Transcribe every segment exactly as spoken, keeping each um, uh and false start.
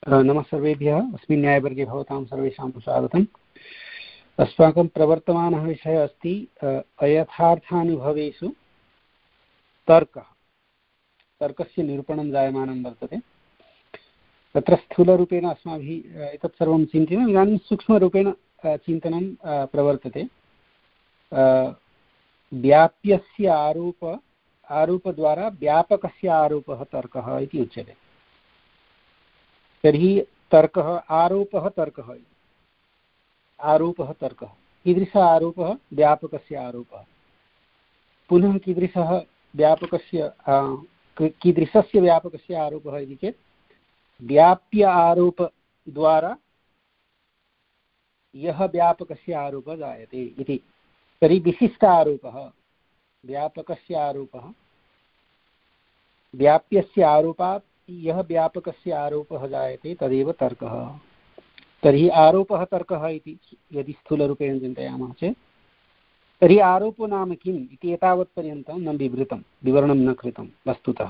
नमः सर्वेभ्यः। अस्मिन् न्यायवर्गे भवतां सर्वेषां स्वागतम्। अस्माकं प्रवर्तमानः विषयः अस्ति अयथार्थानुभवेषु तर्कः। तर्कस्य निरूपणं जायमानं वर्तते। तत्र स्थूलरूपेण अस्माभिः एतत् सर्वं चिन्तनीयम्। इदानीं सूक्ष्मरूपेण चिन्तनं प्रवर्तते। व्याप्यस्य आरोप आरोपद्वारा व्यापकस्य आरोपः तर्कः इति उच्यते। तर्हि तर्कः आरोपः तर्कः आरोपः तर्कः कीदृशः आरोपः? व्यापकस्य आरोपः। पुनः कीदृशः व्यापकस्य कीदृशस्य व्यापकस्य आरोपः इति चेत् व्याप्य आरोपद्वारा यः व्यापकस्य आरोपः जायते इति। तर्हि विशिष्ट आरोपः व्यापकस्य आरोपः, व्याप्यस्य आरोपात् यः व्यापकस्य आरोपः जायते तदेव तर्कः। तर्हि आरोपः तर्कः इति यदि स्थूलरूपेण चिन्तयामः चेत् तर्हि आरोपो नाम किम् इति एतावत्पर्यन्तं न विवृतं, विवरणं न कृतं वस्तुतः।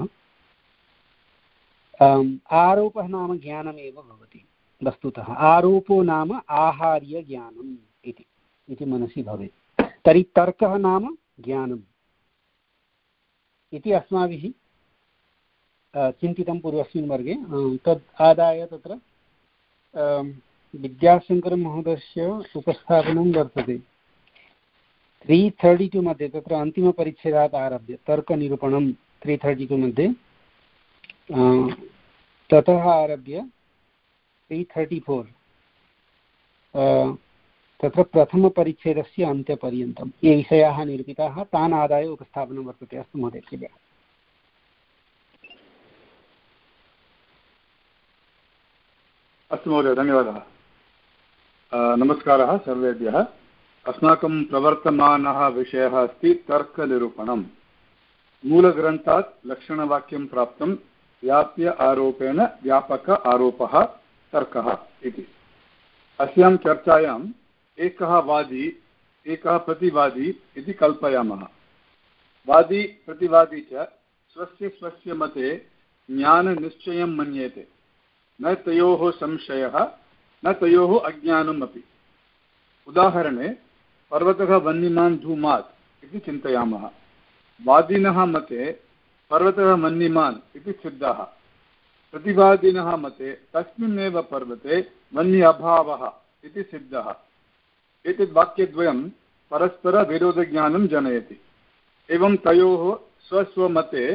आरोपः नाम ज्ञानमेव भवति वस्तुतः। आरोपो नाम आहार्य ज्ञानम् इति इति मनसि भवेत्। तर्हि तर्कः नाम ज्ञानम् इति अस्माभिः चिन्तितं पूर्वस्मिन् वर्गे। तद् आदाय तत्र विद्याशङ्करमहोदयस्य उपस्थापनं वर्तते त्री थर्टि टु मध्ये। तत्र अन्तिमपरिच्छेदात् आरभ्य तर्कनिरूपणं त्री थर्टि टु मध्ये, ततः आरभ्य त्री थर्टि फोर् तत्र प्रथमपरिच्छेदस्य अन्त्यपर्यन्तं ये विषयाः निरूपिताः तान् आदाय उपस्थापनं वर्तते। अस्तु महोदय, कृपया। अस्तु महोदय, धन्यवादः। नमस्कारः सर्वेभ्यः। अस्माकं प्रवर्तमानः विषयः अस्ति तर्कनिरूपणं। मूलग्रन्थात् लक्षणवाक्यं प्राप्तं व्याप्य आरोपेण व्यापक आरोपः तर्कः इति। अस्यां चर्चायाम् एकः वादी एकः प्रतिवादी इति कल्पयामः। वादी प्रतिवादी च स्वस्य स्वस्य मते ज्ञाननिश्चयं मन्येते। न तयोः संशयः न तयोः अज्ञानम् अपि। उदाहरणे पर्वतः वह्निमान् धूमात् इति चिन्तयामः। वादिनः मते पर्वतः वह्निमान् इति सिद्धः। प्रतिवादिनः मते तस्मिन्नेव पर्वते वह्नि अभावः इति सिद्धः। एतद् वाक्यद्वयं परस्परविरोधज्ञानं जनयति। एवं तयोः स्वस्वमते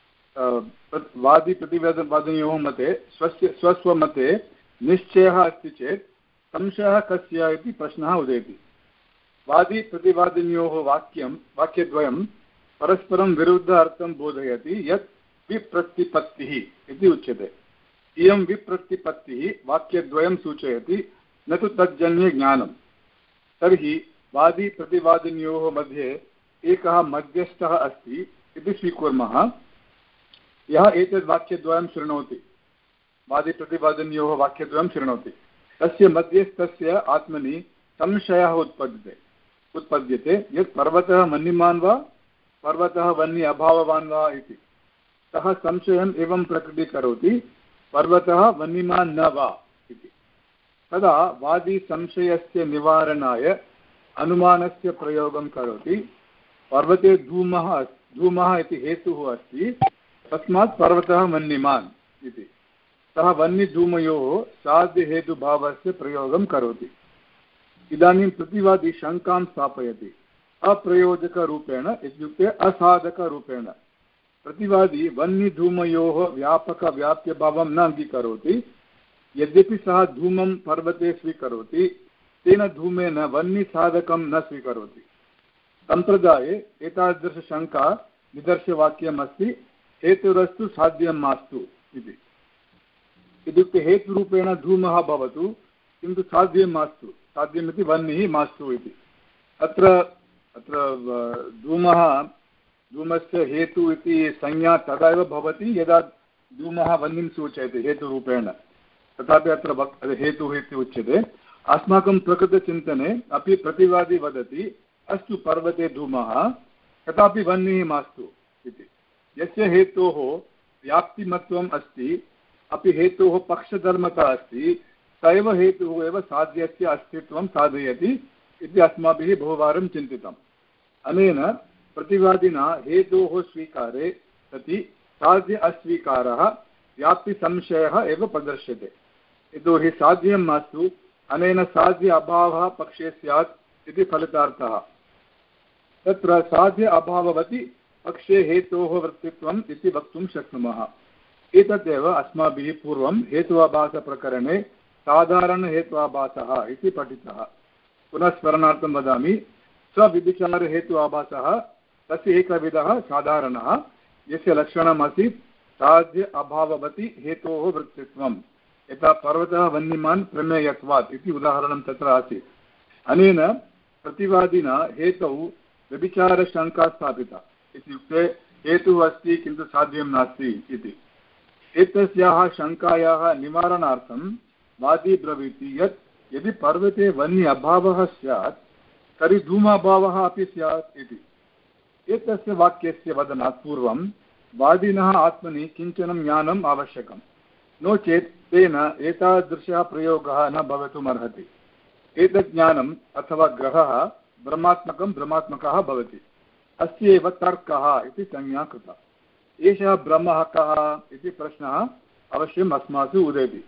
वादी प्रतिवादिनयोः मते स्वस्य स्वस्वमते निश्चयः अस्ति चेत् संशयः कस्य इति प्रश्नः उदेति। वादी प्रतिवादिनयोः वाक्यं वाक्यद्वयं परस्परं विरुद्ध अर्थं बोधयति यत् विप्रतिपत्तिः इति उच्यते। इयं विप्रतिपत्तिः वाक्यद्वयं सूचयति, न तु तज्जन्यज्ञानं। तर्हि वादी प्रतिवादिनयोः मध्ये एकः मध्यस्थः अस्ति इति स्वीकुर्मः, यः एतद् वाक्यद्वयं शृणोति। वादिप्रतिवादिनयोः वाक्यद्वयं शृणोति। तस्य मध्यस्थस्य आत्मनि संशयः उत्पद्यते उत्पद्यते यत् पर्वतः वह्निमान् वा पर्वतः वह्नि अभाववान् वा इति। सः संशयम् एवं प्रकटीकरोति, पर्वतः वह्निमान् न वा इति। तदा वादी संशयस्य निवारणाय अनुमानस्य प्रयोगं करोति। पर्वते धूमः धूमः इति हेतुः अस्ति, तस्मात् पर्वतः वह्निमान् इति। सः वह्निधूमयोः साध्यहेतुभावस्य प्रयोगं करोति। इदानीं प्रतिवादी शङ्कां स्थापयति अप्रयोजकरूपेण, इत्युक्ते असाधकरूपेण। प्रतिवादी वह्निधूमयोः व्यापकव्याप्यभावं न अङ्गीकरोति। यद्यपि सः धूमं पर्वते स्वीकरोति, तेन धूमेन वह्निसाधकं न स्वीकरोति। सम्प्रदाये एतादृशशङ्का निदर्शवाक्यम् अस्ति, हेतुरस्तु साध्यं मास्तु इति। इत्युक्ते हेतुरूपेण धूमः भवतु किन्तु साध्यं मास्तु, साध्यमिति वह्निः मास्तु इति। अत्र अत्र धूमः धूमस्य हेतु इति संज्ञा तदा एव भवति यदा धूमः वह्निं सूचयति हेतुरूपेण। तथापि अत्र हेतुः इति उच्यते। अस्माकं प्रकृतचिन्तने अपि प्रतिवादी वदति अस्तु पर्वते धूमः, तथापि वह्निः मास्तु इति। यस्य हेतोः व्याप्तिमत्वम् अस्ति अपि हेतोः पक्षधर्मता अस्ति, स एव हेतुः एव साध्यस्य अस्तित्वं साधयति इति अस्माभिः बहुवारं चिन्तितम्। अनेन प्रतिवादिना हेतोः स्वीकारे सति साध्य अस्वीकारः व्याप्तिसंशयः एव प्रदर्श्यते। यतोहि साध्यं मास्तु अनेन साध्य अभावः पक्षे स्यात् इति फलितार्थः। तत्र साध्य अभाववति पक्षे हेतोः वृत्तित्वम् इति वक्तुं शक्नुमः। एतदेव अस्माभिः पूर्वं हेत्वाभासप्रकरणे साधारणहेत्वाभासः इति पठितः। पुनः स्मरणार्थं वदामि, स्वविभिचारहेत्वाभासः तस्य एकविधः साधारणः, यस्य लक्षणमासीत् साध्य अभाववति हेतोः वृत्तित्वं, यथा पर्वतः वह्निमान् प्रमेयत्वात् इति उदाहरणं तत्र आसीत्। अनेन प्रतिवादिना हेतौ व्यभिचारशङ्का स्थापिता, इत्युक्ते हेतुः अस्ति किन्तु साध्यं नास्ति इति। एतस्याः शङ्कायाः निवारणार्थं वादी ब्रवीति यत् यदि पर्वते वह्नि अभावः स्यात् तर्हि धूमाभावः अपि स्यात् इति। एतस्य वाक्यस्य वदनात् पूर्वं वादिनः आत्मनि किञ्चन ज्ञानम् आवश्यकं, नो चेत् तेन एतादृशः प्रयोगः न भवितुमर्हति। एतत् ज्ञानम् अथवा ग्रहः ब्रह्मात्मकं ब्रह्मात्मकः भवति। अस्य एव तर्कः इति संज्ञा कृता। एषः ब्रह्मः कः इति प्रश्नः अवश्यम् अस्मासु उदेति।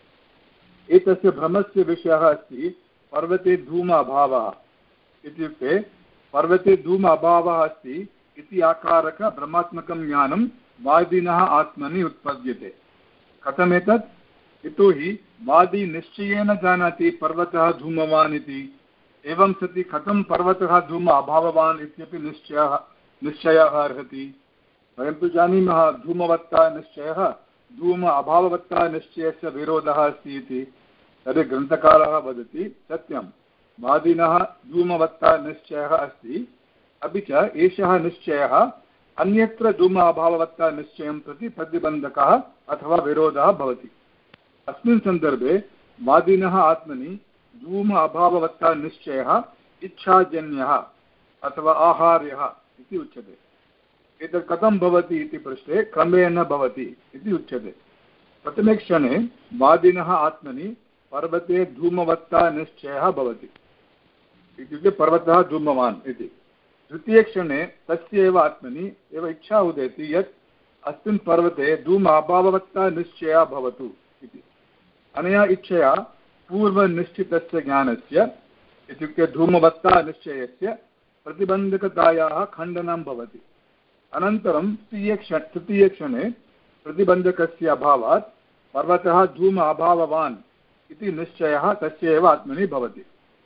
एतस्य भ्रमस्य विषयः अस्ति पर्वते धूम अभावः। इत्युक्ते पर्वते धूम अभावः अस्ति इति आकारक ब्रह्मात्मकं ज्ञानं वादिनः आत्मनि उत्पद्यते। कथमेतत्? यतोहि वादी निश्चयेन जानाति पर्वतः धूमवान् इति। एवं सति कथं पर्वतः धूम अभाववान् इत्यपि निश्चयः निश्चयः अर्हति। वयं तु जानीमः धूमवत्ता निश्चयः धूम अभाववत्ता निश्चयस्य विरोधः अस्ति इति। तर्हि ग्रन्थकारः वदति सत्यं, वादिनः धूमवत्ता निश्चयः अस्ति, अपि च एषः निश्चयः अन्यत्र धूम अभाववत्ता निश्चयं प्रति प्रतिबन्धकः अथवा विरोधः भवति। अस्मिन् सन्दर्भे वादिनः आत्मनि धूम अभाववत्ता निश्चयः इच्छाजन्यः अथवा आहार्यः इति उच्यते। एतत् कथं भवति इति पृष्टे क्रमेण भवति इति उच्यते। प्रथमे क्षणे वादिनः आत्मनि पर्वते धूमवत्ता निश्चयः भवति, इत्युक्ते पर्वतः धूमवान् इति। द्वितीयक्षणे तस्य एव आत्मनि एव इच्छा उदेति यत् अस्मिन् पर्वते धूम अभाववत्ता निश्चयः भवतु इति। अनया इच्छया पूर्वनिश्चितस्य ज्ञानस्य, इत्युक्ते धूमवत्ता निश्चयस्य प्रतिबन्धकतायाः खण्डनं भवति। अनन्तरं तृतीयक्ष तृतीयक्षणे प्रतिबन्धकस्य अभावात् पर्वतः धूम अभाववान् इति निश्चयः तस्य एव आत्मनि भवति।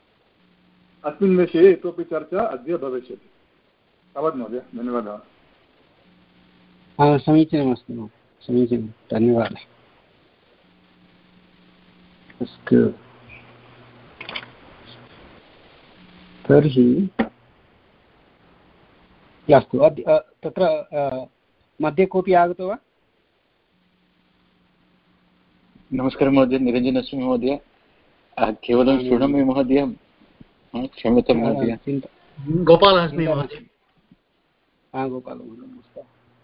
अस्मिन् विषये इतोपि चर्चा अद्य भविष्यति। तावत् महोदय, धन्यवादः। समीचीनमस्ति महोदय, समीचीनं, धन्यवादः। अस्तु, तर्हि अस्तु, अद्य तत्र मध्ये कोऽपि आगतो वा? नमस्कारः महोदय, निरञ्जन अस्मि महोदय। केवलं शृणोमि महोदय, क्षम्यतां महोदय। गोपालः अस्मि महोदय। हा, गोपालः महोदय, नमस्कारः।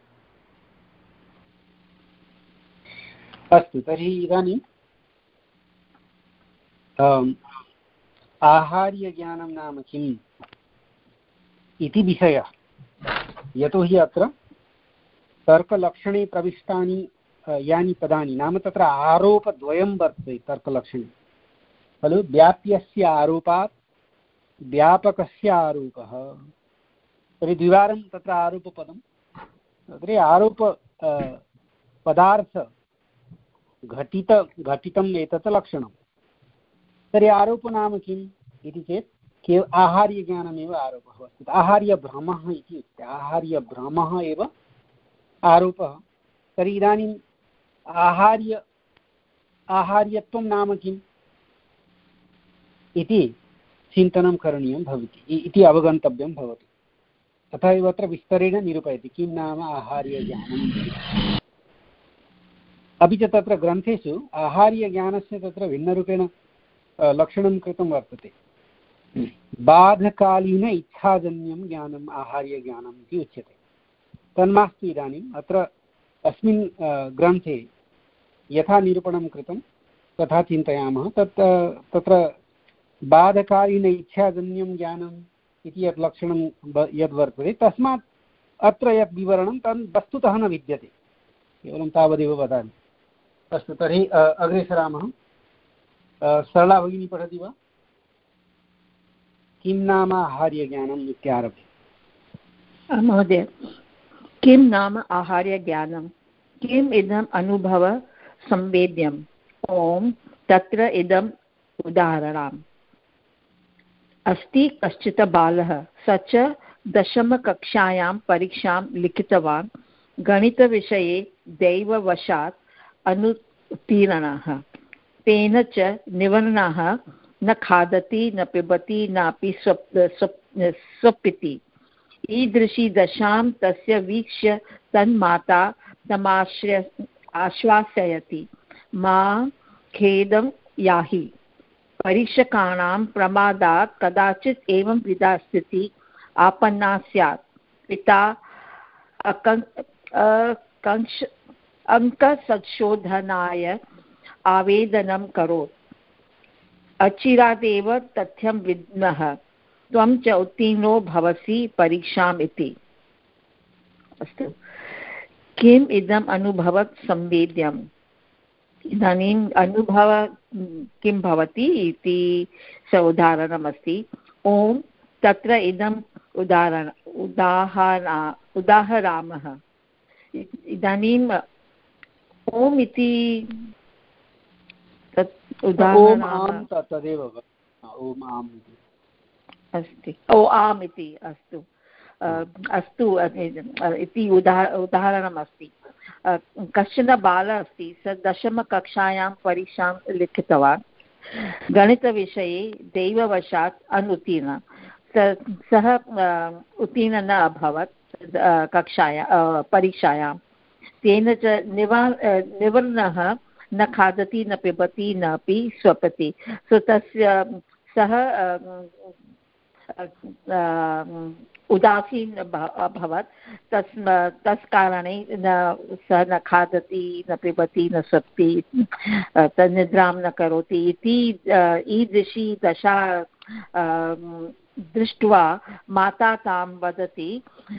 अस्तु, तर्हि इदानीं आहार्यज्ञानं नाम किम् इति विषयः। यतोहि अत्र तर्कलक्षणे प्रविष्टानि यानि पदानि, नाम तत्र आरोपद्वयं वर्तते तर्कलक्षणे खलु। व्याप्यस्य आरोपात् व्यापकस्य आरोपः। तर्हि द्विवारं तत्र आरोपपदं, तत्र आरोप पदार्थ घटित घटितम् एतत् लक्षणं। तर्हि आरोपो नाम किम् इति चेत् केव आहार्यज्ञानमेव आरोपः वर्तते। आहार्यभ्रमः इति उच्यते, आहार्यभ्रमः एव आरोपः। तर्हि इदानीम् आहार्य आहार्यत्वं नाम किम् इति चिन्तनं करणीयं भवति, इति अवगन्तव्यं भवति। तथा एव अत्र विस्तरेण निरूपयति किं नाम आहार्यज्ञानम्। अपि च तत्र ग्रन्थेषु आहार्यज्ञानस्य तत्र भिन्नरूपेण लक्षणं कृतं वर्तते। बाधकालीन इच्छाजन्यं ज्ञानम् आहार्यज्ञानम् इति उच्यते। तन्मास्तु इदानीम् अत्र अस्मिन् ग्रन्थे यथा निरूपणं कृतं तथा चिन्तयामः। तत् तत्र बाधकालीन इच्छाजन्यं ज्ञानम् इति यत् लक्षणं यद्वर्तते तस्मात् अत्र यत् विवरणं तन् वस्तुतः न विद्यते, केवलं तावदेव वदामि। अस्तु, तर्हि अग्रे सरामः। सरला भगिनी पठति वा? किं नाम आहार्यज्ञानम् इत्यारभ्य। महोदय, किं नाम आहार्यज्ञानं? किम् इदम् अनुभवसंवेद्यम्? ॐ तत्र इदम् उदाहरणाम्। अस्ति कश्चित् बालः, स च दशमकक्षायां परीक्षां लिखितवान्। गणितविषये दैववशात् अनुत्तीर्णः। तेन च निवर्णः न खादति न पिबति नापि स्वपिति। ईदृशी दशां तस्य वीक्ष्य तन्माता तमाश्रय आश्वासयति, मा खेदं याहि। परीक्षकाणां प्रमादात् कदाचित् एवं विधा स्थितिः आपन्ना स्यात्। पिता अकंक्ष अङ्कसंशोधनाय आवेदनं करोत्। अचिरादेव तथ्यं विद्मः, त्वं च उत्तीर्णो भवसि परीक्षाम् इति। अस्तु, किम् इदम् अनुभवत् संवेद्यम्? इदानीम् अनुभव किं भवति इति स उदाहरणमस्ति। ॐ तत्र इदम् उदाहरण उदाहरा उदाहरामः। इदानीम् ॐ इति तत् उदाहरणं तदेव ओम् आम् अस्ति। ओ आम् इति अस्तु अस्तु इति उदाह उदाहरणम् अस्ति। कश्चन बालः अस्ति, स दशमकक्षायां परीक्षां लिखितवान्। गणितविषये दैववशात् अनुत्तीर्णः। सः उत्तीर्णः न अभवत् कक्षायां परीक्षायां। तेन च निवा निवर्णः न खादति न पिबति नापि स्वपति। सो तस्य सः उदासीन अभवत्। तस् तस् कारणे न सः न खादति न पिबति न स्वपति, तन्निद्रां न करोति इति ईदृशी दशा दृष्ट्वा माता तां वदति,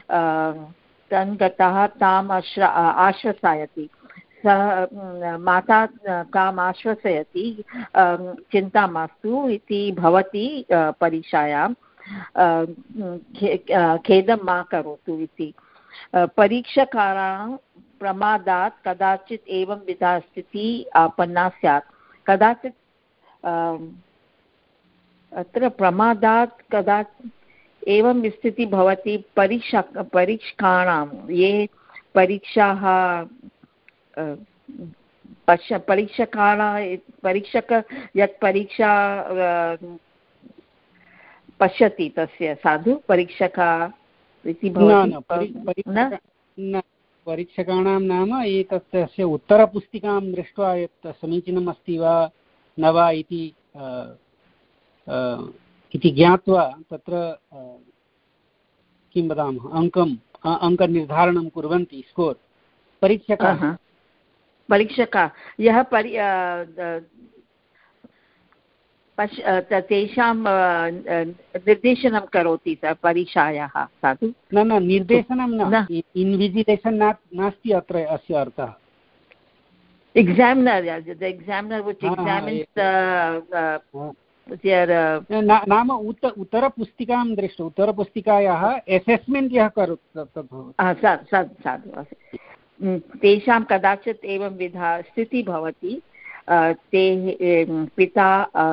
तन्गतः ताम् आश्र आश्वसायति। सः माता ताम् आश्वसयति, चिन्ता मास्तु इति भवती परीक्षायां खेदं मा करोतु इति। परीक्षकाणां प्रमादात् कदाचित् एवं विधा स्थितिः आपन्ना स्यात्। कदाचित् अत्र प्रमादात् कदा एवं स्थितिः भवति। परीक्षा परीक्षकाणां ये परीक्षाः पश्य परीक्षकाणां परीक्षक यत् परीक्षा पश्यति तस्य साधु परीक्षका इति भवति न। परीक्षकाणां नाम एतत् तस्य उत्तरपुस्तिकां दृष्ट्वा यत् समीचीनम् अस्ति वा न वा इति इति ज्ञात्वा तत्र किं वदामः अङ्कम् अङ्कनिर्धारणं कुर्वन्ति, स्कोर्। परीक्षकाः परीक्षका यः परि पश् तेषां निर्देशनं करोति स परीक्षायाः साधु। न न निर्देशनं न, इन्विजिलेशन् नास्ति अत्र अस्य अर्थः। एक्सामिनर् द एक्सामिनर् व्हिच एक्सामिन्स् नाम उत उत्तरपुस्तिकां दृष्ट्वा उत्तरपुस्तिकायाः असेस्मेण्ट् यः करोति साधु। तेषां कदाचित् एवं विधा स्थितिः भवति। ते पिता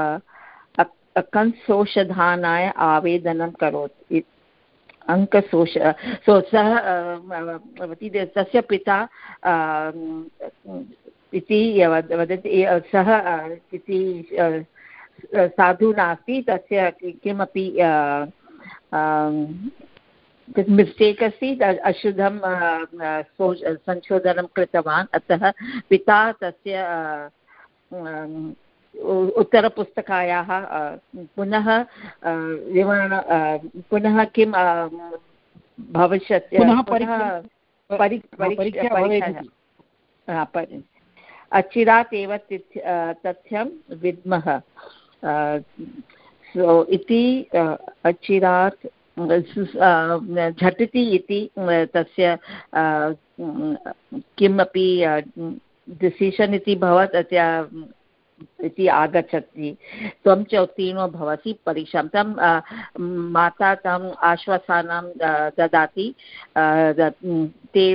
अङ्कसंशोधनाय आवेदनं करोति। अङ्कसोष सो सः तस्य पिता इति वदति, सः इति साधु नास्ति, तस्य किमपि मिस्टेक् अस्ति, अशुद्धं संशोधनं कृतवान्। अतः पिता तस्य उत्तरपुस्तिकायाः पुनः विवरण पुनः किं भविष्यत्, अचिरात् एव तथ्यं विद्मः इति अचिरात् झटिति इति तस्य किमपि डिसिशन् इति भवत् इति आगच्छति त्वं च उत्तीर्णो भवसि परीक्षां तं माता तम् आश्वासानां ददाति ते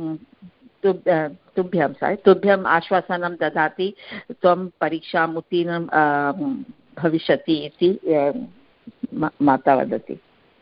तुभ्यं सायं तुभ्यम् आश्वासानं ददाति त्वं परीक्षाम् उत्तीर्णं भविष्यति इति माता वदति।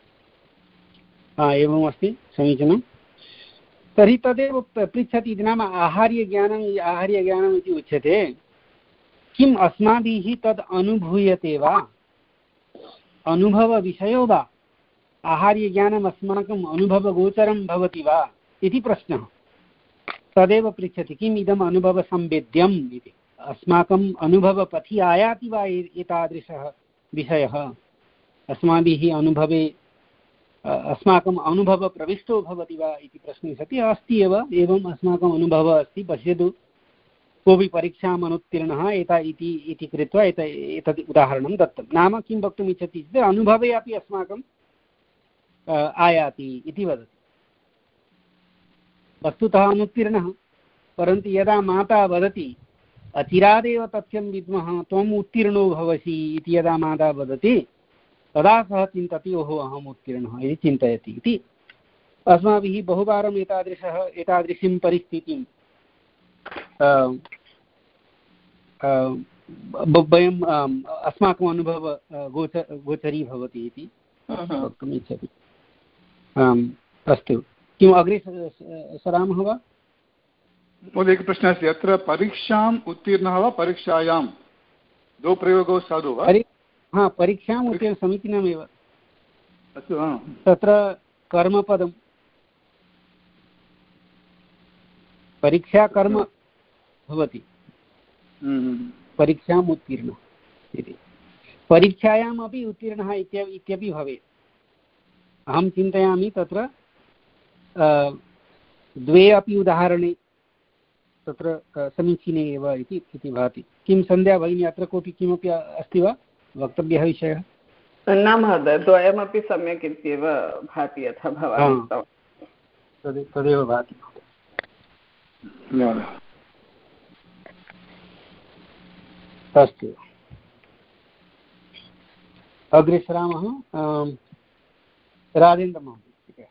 एवम् अस्ति, समीचीनं। तर्हि तदेव पृच्छति इति नाम आहार्यज्ञानम् आहार्यज्ञानम् इति उच्यते। किम् अस्माभिः तद् अनुभूयते वा, अनुभवविषयो वा, आहार्यज्ञानम् अस्माकम् अनुभवगोचरं भवति वा इति प्रश्नः। तदेव पृच्छति किम् इदम् अनुभवसंवेद्यम् इति, अस्माकम् अनुभवपथि आयाति वा एतादृशः विषयः, अस्माभिः अनुभवे अस्माकम् अनुभवप्रविष्टो भवति वा इति प्रश्ने सति अस्ति एव, एवम् अस्माकम् अनुभवः अस्ति, पश्यतु कोऽपि परीक्षाम् अनुत्तीर्णः एता इति इति कृत्वा एत एतत् उदाहरणं दत्तं। नाम किं वक्तुम् इच्छति चेत् अनुभवे अपि अस्माकम् आयाति इति वदति। वस्तुतः अनुत्तीर्णः, परन्तु यदा माता वदति अचिरादेव तथ्यं विद्मः त्वम् उत्तीर्णो भवसि इति यदा माता वदति तदा सः चिन्तति ओहो अहम् उत्तीर्णः इति चिन्तयति इति। अस्माभिः बहुवारम् एतादृशः एतादृशीं परिस्थितिं वयम् अस्माकम् अनुभव गोच गोचरी भवति इति वक्तुम् इच्छति। अस्तु, किम् अग्रे सरामः वा? महोदय एकः प्रश्नः अस्ति, अत्र परीक्षाम् उत्तीर्णः वा परीक्षायां द्वौ प्रयोगौ साधु वा? हा, परीक्षाम् उत्तीर्णं समीचीनमेव। अस्तु, तत्र कर्मपदं परीक्षा कर्म भवति, परीक्षाम् उत्तीर्णः इति। परीक्षायाम् अपि उत्तीर्णः इत्यपि भवेत्। अहं चिन्तयामि तत्र द्वे अपि उदाहरणे तत्र समीचीने एव इति भाति। किं सन्ध्या भगिनी, अत्र कोऽपि किमपि अस्ति वा वक्तव्यः विषयः? न महोदय, द्वयमपि सम्यक् इत्येव भाति यथा भवान् उक्तवान्। तदेव भाति। अस्तु, अग्रे सरामः। राजेन्द्रमहोदय।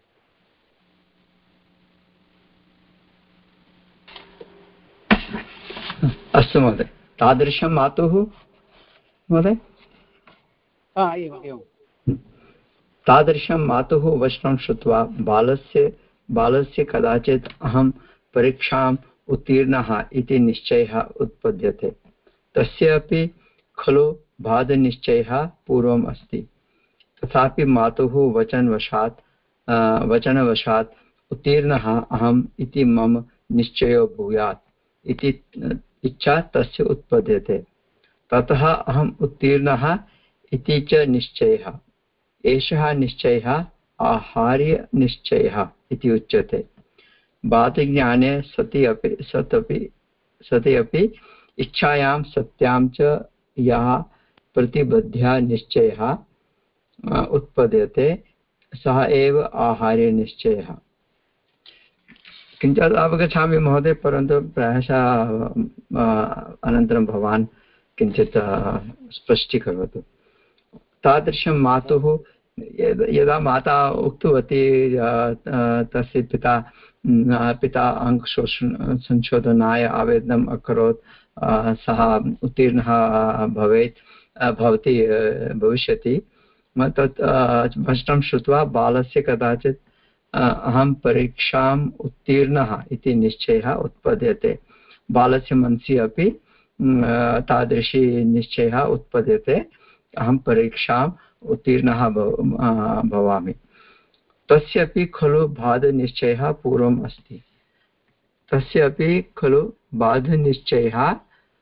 अस्तु महोदय, तादृशं मातुः महोदय एवम् एवं तादृशं मातुः वचनं श्रुत्वा बालस्य बालस्य कदाचित् अहं परीक्षाम् उत्तीर्णः इति निश्चयः उत्पद्यते। तस्य अपि खलु बाधनिश्चयः पूर्वम् अस्ति। तथापि मातुः वचनवशात् वचनवशात् उत्तीर्णः अहम् इति मम निश्चयो भूयात् इति इच्छा तस्य उत्पद्यते। ततः अहम् उत्तीर्णः इति च निश्चयः। एषः निश्चयः आहार्यनिश्चयः इति उच्यते। बाधज्ञाने सति अपि सत् अपि सति अपि इच्छायां सत्यां च यः प्रतिबद्धः निश्चयः उत्पद्यते सः एव आहार्यनिश्चयः। किञ्चित् अवगच्छामि महोदय, परन्तु प्रायशः अनन्तरं भवान् किञ्चित् स्पष्टीकरोतु। तादृशं मातुः यदा माता उक्तवती तस्य पिता पिता अङ्कशोषण संशोधनाय आवेदनम् अकरोत्, सः उत्तीर्णः भवेत् भवति भविष्यति। तत् वचनं श्रुत्वा बालस्य कदाचित् अहं परीक्षाम् उत्तीर्णः इति निश्चयः उत्पद्यते। बालस्य मनसि अपि तादृशी निश्चयः उत्पद्यते, अहं परीक्षाम् उत्तीर्णः भवामि। तस्य अपि खलु बाधनिश्चयः पूर्वम् अस्ति। तस्य अपि खलु बाधनिश्चयः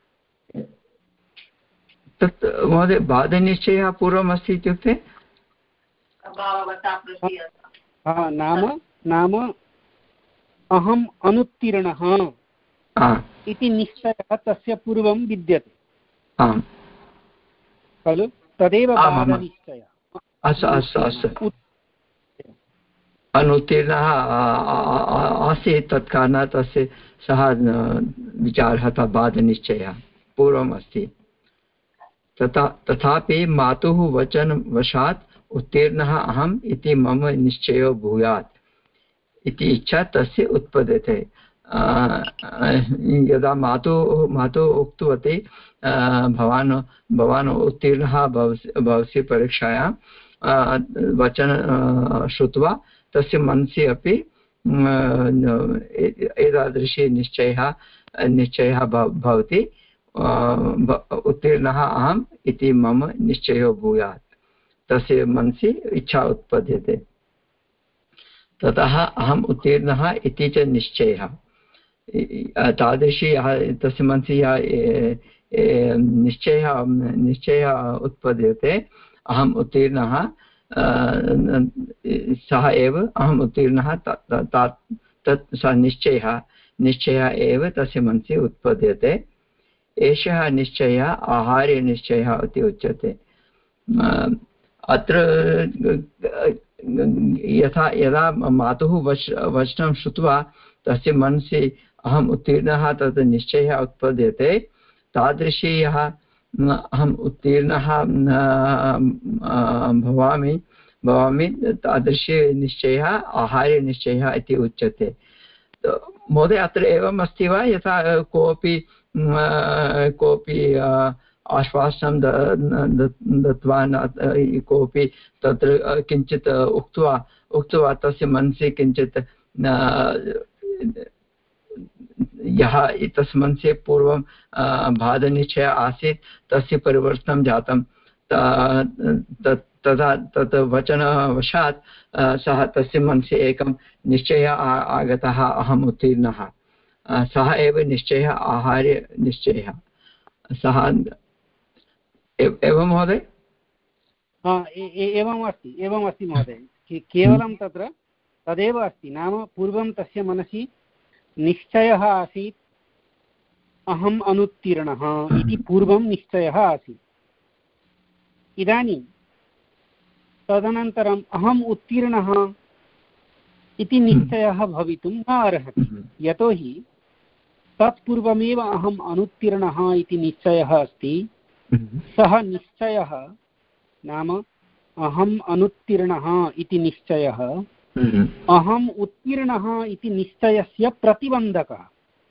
तत् महोदय बाधनिश्चयः पूर्वम् अस्ति इत्युक्ते नाम नाम अहम् अनुत्तीर्णः इति निश्चयः तस्य पूर्वं विद्यते आम् खलु, तदेव बाधनिश्चयः। अस्तु अस्तु अस्तु अनुत्तीर्णः आसीत् तत् कारणात् तस्य सः विचारः बाधनिश्चयः पूर्वम् अस्ति। तथा तथापि मातुः वचनवशात् उत्तीर्णः अहम् इति मम निश्चयो भूयात् इति इच्छा तस्य उत्पद्यते। यदा मातुः मातुः उक्तवती भवान् भवान् उत्तीर्णः भवसि परीक्षायां वचन श्रुत्वा तस्य मनसि अपि एतादृशी निश्चयः निश्चयः भवति उत्तीर्णः अहम् इति मम निश्चयो भूयात्, तस्य मनसि इच्छा उत्पद्यते। ततः अहम् उत्तीर्णः इति च निश्चयः, तादृशी तस्य मनसि निश्चयः निश्चयः उत्पद्यते अहम् उत्तीर्णः, सः एव अहम् उत्तीर्णः, तत् सः निश्चयः निश्चयः एव तस्य मनसि उत्पद्यते। एषः निश्चयः आहार्यनिश्चयः इति उच्यते। अत्र यथा यदा मातुः वच वचनं श्रुत्वा तस्य मनसि अहम् उत्तीर्णः तत् निश्चयः उत्पद्यते, तादृशी यः अहम् उत्तीर्णः भवामि भवामि तादृशी निश्चयः आहार्यनिश्चयः इति उच्यते। महोदय अत्र एवम् अस्ति वा, यथा कोऽपि कोऽपि आश्वासनं दत्तवान्, कोऽपि तत्र किञ्चित् उक्त्वा उक्त्वा तस्य मनसि किञ्चित् यः तस्य मनसि पूर्वं बाधनिश्चयः आसीत् तस्य परिवर्तनं जातं, तदा तत् वचनवशात् सः तस्य मनसि एकं निश्चयः आगतः अहम् उत्तीर्णः, सः एव निश्चयः आहार्यनिश्चयः। सः एवं महोदय? एवम् अस्ति एवम् अस्ति महोदय, केवलं तत्र तदेव अस्ति, नाम पूर्वं तस्य मनसि निश्चयः आसीत् अहम् अनुत्तीर्णः इति पूर्वं निश्चयः आसीत्। इदानीं तदनन्तरम् अहम् उत्तीर्णः इति निश्चयः भवितुं न अर्हति, यतोहि तत्पूर्वमेव अहम् अनुत्तीर्णः इति निश्चयः अस्ति। सः निश्चयः नाम अहम् अनुत्तीर्णः इति निश्चयः अहम् उत्तीर्णः इति निश्चयस्य प्रतिबन्धकः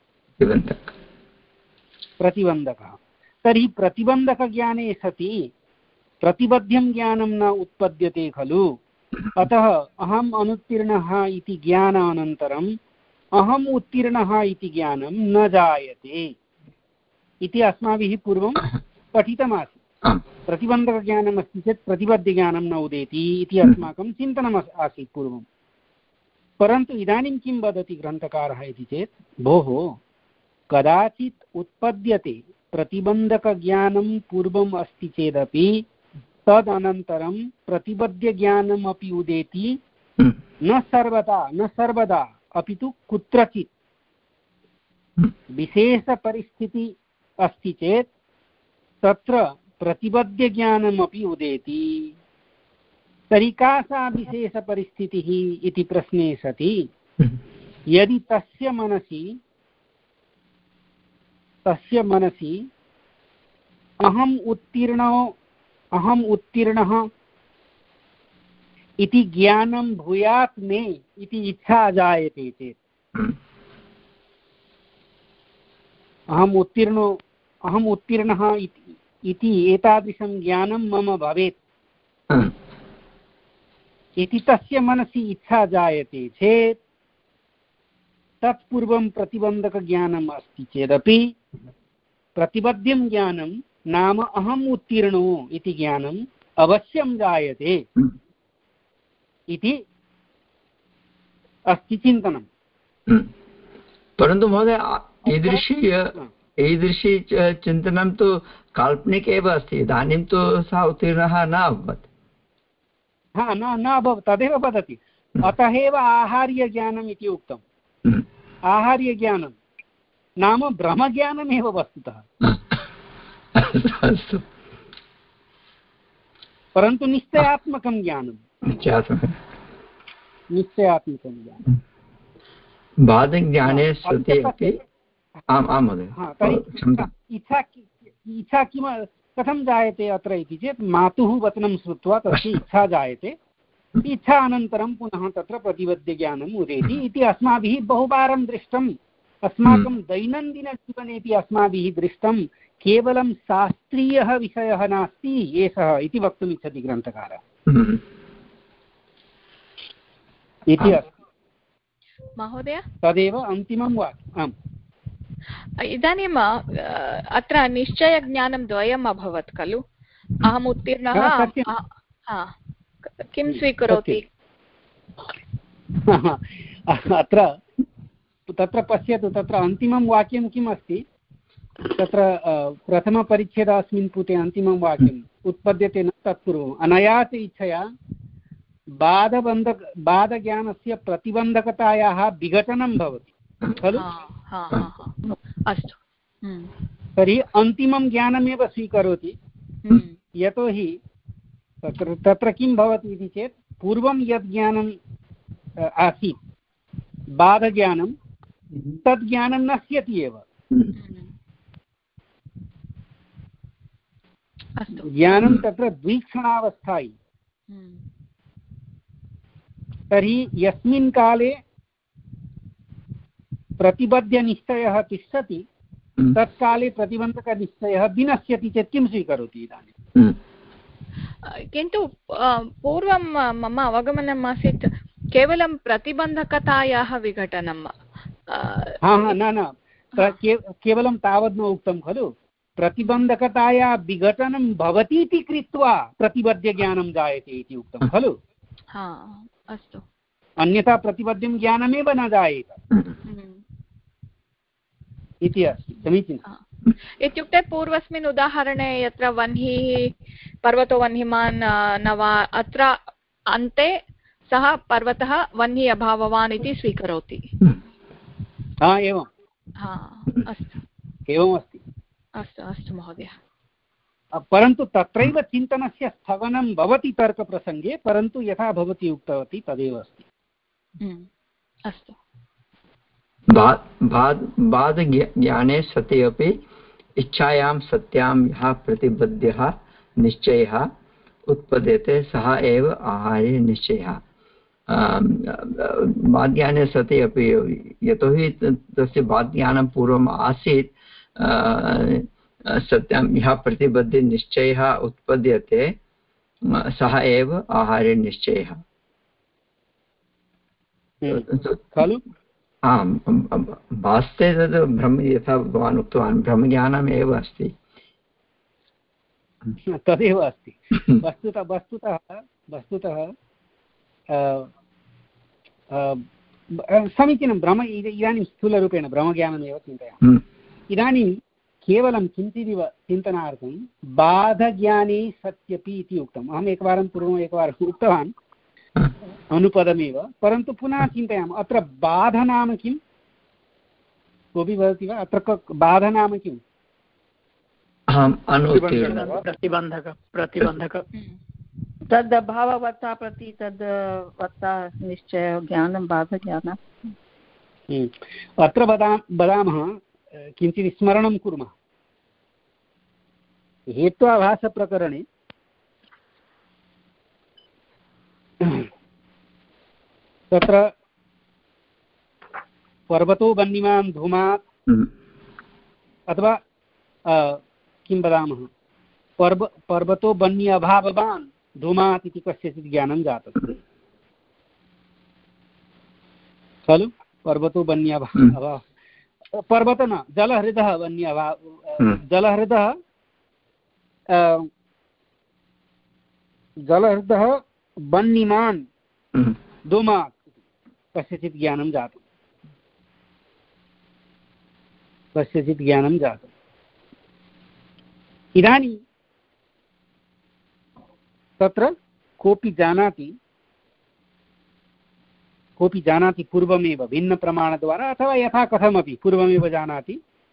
प्रतिबन्धकः तर्हि प्रतिबन्धकज्ञाने सति प्रतिबद्धं ज्ञानं न उत्पद्यते खलु, अतः अहम् अनुत्तीर्णः इति ज्ञानानन्तरम् अहम् उत्तीर्णः इति ज्ञानं न जायते इति अस्माभिः पूर्वं पठितमासीत्। प्रतिबन्धकज्ञानम् अस्ति चेत् प्रतिबद्धज्ञानं न उदेति इति अस्माकं चिन्तनम् आसीत् पूर्वं, परन्तु इदानीं किं वदति ग्रन्थकारः इति चेत् भोः कदाचित् उत्पद्यते प्रतिबन्धकज्ञानं पूर्वम् अस्ति चेदपि तदनन्तरं प्रतिबद्धज्ञानम् अपि उदेति, न सर्वदा न सर्वदा अपि तु कुत्रचित् विशेषपरिस्थितिः अस्ति चेत् तत्र प्रतिबद्धज्ञानम् अपि उदेति। तर्हि का सा विशेषपरिस्थितिः इति प्रश्ने सति यदि तस्य मनसि तस्य मनसि अहम् उत्तीर्णो अहम् उत्तीर्णः इति ज्ञानं भूयात् मे इति इच्छा जायते चेत्, अहम् उत्तीर्णो अहम् उत्तीर्णः इति एतादृशं ज्ञानं मम भवेत् इति तस्य मनसि इच्छा जायते चेत् तत्पूर्वं प्रतिबन्धकज्ञानम् अस्ति चेदपि प्रतिबद्धं ज्ञानं नाम अहम् उत्तीर्णो इति ज्ञानम् अवश्यं जायते इति अस्ति चिन्तनं। परन्तु महोदय ईदृशी ईदृशी चिन्तनं तु काल्पनिक एव अस्ति, इदानीं तु सः उत्तीर्णः न अभवत्। हा न न अभवत्, तदेव वदति, अतः एव आहार्यज्ञानम् इति उक्तम्। आहार्यज्ञानं नाम ब्रह्मज्ञानमेव वस्तुतः, परन्तु निश्चयात्मकं ज्ञानं, निश्चयात्मकं ज्ञानं बाधज्ञाने सति अपि। आम् आं महोदय। इच्छा इच्छा किं कथं जायते अत्र इति चेत् मातुः वचनं श्रुत्वा तस्य इच्छा जायते, इच्छा अनन्तरं पुनः तत्र प्रतिबद्धज्ञानम् उदेति इति अस्माभिः बहुवारं दृष्टम्, अस्माकं दैनन्दिनजीवनेपि अस्माभिः दृष्टं, केवलं शास्त्रीयः विषयः नास्ति एषः इति वक्तुम् इच्छति ग्रन्थकारः इति अस्ति महोदय। तदेव अन्तिमं वाक्यम्। आम्, इदानीम् अत्र निश्चयज्ञानं द्वयम् अभवत् खलु, अहम् उत्तीर्णः, किं स्वीकरोति अत्र तत्र पश्यतु, तत्र अन्तिमं वाक्यं किम् अस्ति, तत्र प्रथमपरिच्छेदास्मिन् पुटे अन्तिमं वाक्यम् उत्पद्यते न तत्पूर्वम् अनया च इच्छया बाधबन्धक बाधज्ञानस्य प्रतिबन्धकतायाः विघटनं भवति खलु। अस्तु, तर्हि अन्तिमं ज्ञानमेव स्वीकरोति, यतोहि तत्र तत्र किं भवति इति चेत् पूर्वं यद् ज्ञानम् आसीत् बाधज्ञानं तद् ज्ञानं नश्यति एव, ज्ञानं तत्र द्विक्षणावस्थायि। तर्हि यस्मिन् काले प्रतिबद्धनिश्चयः तिष्ठति तत्काले प्रतिबन्धकनिश्चयः विनश्यति चेत् किं स्वीकरोति इदानीं? किन्तु पूर्वं मम अवगमनम् आसीत् केवलं प्रतिबन्धकतायाः विघटनं। हा हा न न केवलं तावद् न उक्तं खलु, प्रतिबन्धकताया विघटनं भवति इति कृत्वा प्रतिबद्धज्ञानं जायते इति उक्तं खलु। अस्तु, अन्यथा प्रतिबद्धं ज्ञानमेव न जायेत इति अस्ति। समीचीनम्। इत्युक्ते पूर्वस्मिन् उदाहरणे यत्र वह्निः पर्वतो वह्निमान् न वा, अत्र अन्ते सः पर्वतः वह्निः अभाववान् इति स्वीकरोति। हा एवं, अस्तु, एवमस्ति। अस्तु अस्तु महोदय। परन्तु तत्रैव चिन्तनस्य स्थगनं भवति तर्कप्रसङ्गे, परन्तु यथा भवती उक्तवती तदेव अस्ति। अस्तु, बाधज्ञाने सति अपि इच्छायां सत्यां यः प्रतिबद्धः निश्चयः उत्पद्यते सः एव आहारे निश्चयः। बाधज्ञाने सति अपि यतोहि तस्य बाधज्ञानं पूर्वम् आसीत्, सत्यां यः प्रतिबद्धः निश्चयः उत्पद्यते सः एव आहारे निश्चयः खलु। आम्, वास्ते तद् ब्रह्म, यथा भवान् उक्तवान् ब्रह्मज्ञानम् एव अस्ति, तदेव अस्ति। वस्तुतः वस्तुतः वस्तुतः समीचीनं, ब्रह्म इदानीं स्थूलरूपेण ब्रह्मज्ञानमेव चिन्तयामः। इदानीं केवलं किञ्चिदिव चिन्तनार्थं बाधज्ञाने सत्यपि इति उक्तम्। अहम् एकवारं पूर्वम् एकवारम् उक्तवान् अनुपदमेव, परन्तु पुनः चिन्तयामः अत्र बाध नाम किं, कोऽपि वदति वा? अत्र बाध नाम किम्? प्रतिबन्धक प्रतिबन्धक तद् भाववत्ता प्रति तद् वत्ता निश्चय ज्ञानं बाधज्ञानम्। अत्र वदा वदामः, किञ्चित् स्मरणं कुर्मः। हेत्वाभासप्रकरणे तत्र पर्वतो वह्निमान् धूमात्, अथवा किं वदामः, पर्व पर्वतो वह्नि अभाववान् धूमात् इति कस्यचित् ज्ञानं जातं खलु। पर्वतो वह्नि अभाव, पर्वत न जलहृदः वह्नि अभाव, जलहृदः जलहृदः वह्निमान् धूमात् कस्यचित् ज्ञानं जातं, कस्यचित् ज्ञानं जातम्। इदानीं तत्र कोऽपि जानाति कोऽपि जानाति पूर्वमेव भिन्नप्रमाणद्वारा अथवा यथा कथमपि पूर्वमेव जानाति,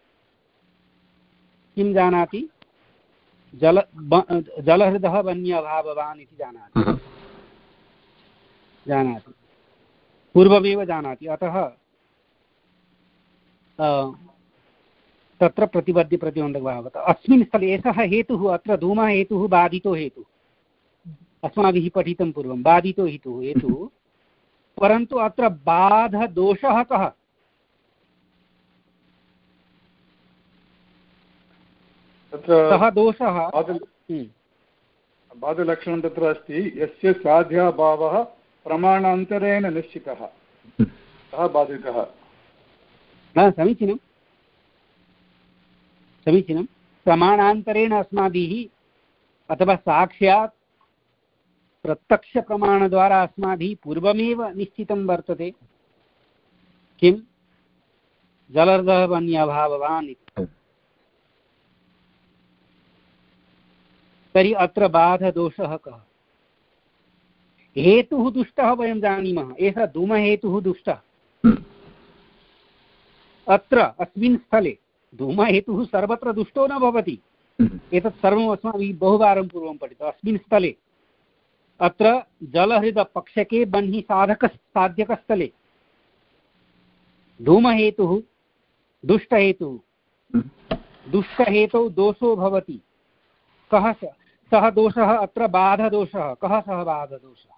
किं जानाति? जल जलहृदः वन्यभाववान् इति जानाति जानाति पूर्वमेव जानाति। अतः तत्र प्रतिबद्ध प्रतिबन्धकभावः। अस्मिन् स्थले एषः हेतुः, अत्र धूमः हेतुः बाधितो हेतुः, अस्माभिः पठितं पूर्वं, बाधितो हेतुः हेतुः परन्तु अत्र बाधदोषः कः? तत्र दोषः बाधलक्षणं तत्र अस्ति, यस्य साध्याभावः प्रमाणान्तरेण निश्चितः सः बाधितः। समीचीनं समीचीनं प्रमाणान्तरेण अस्माभिः अथवा साक्षात् प्रत्यक्षप्रमाणद्वारा अस्माभिः पूर्वमेव निश्चितं वर्तते। किं? जलर्धः वन्यभाववान् इति। तर्हि अत्र बाधदोषः कः? हेतुः दुष्टः वयं जानीमः, एषः धूमहेतुः दुष्टः। अत्र अस्मिन् स्थले धूमहेतुः सर्वत्र दुष्टो न भवति, एतत् सर्वम् अस्माभिः बहुवारं पूर्वं पठितम्। अस्मिन् स्थले अत्र जलहृदपक्षके बह्नि साधक साध्यकस्थले धूमहेतुः दुष्टहेतुः, दुष्टहेतौ दोषो भवति। कः सः दोषः? अत्र बाधदोषः। कः सः बाधदोषः?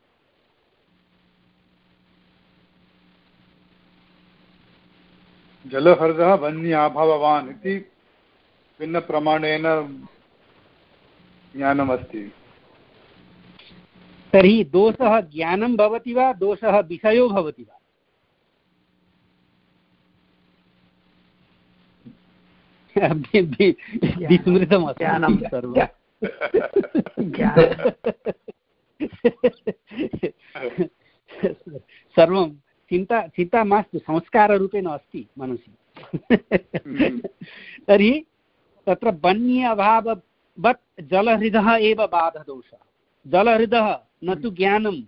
जलहृदः वन्याभाववान् इति भिन्नप्रमाणेन ज्ञानमस्ति। तर्हि दोषः ज्ञानं भवति वा दोषः विषयो भवति वा? विस्मृतमस्ति सर्वं। सर्वं चिन्ता चिन्ता मास्तु, संस्काररूपेण अस्ति मनसि। तर्हि तत्र वन्य अभाववत् जलहृदः एव बाधदोषः। जलहृदः न तु ज्ञानं।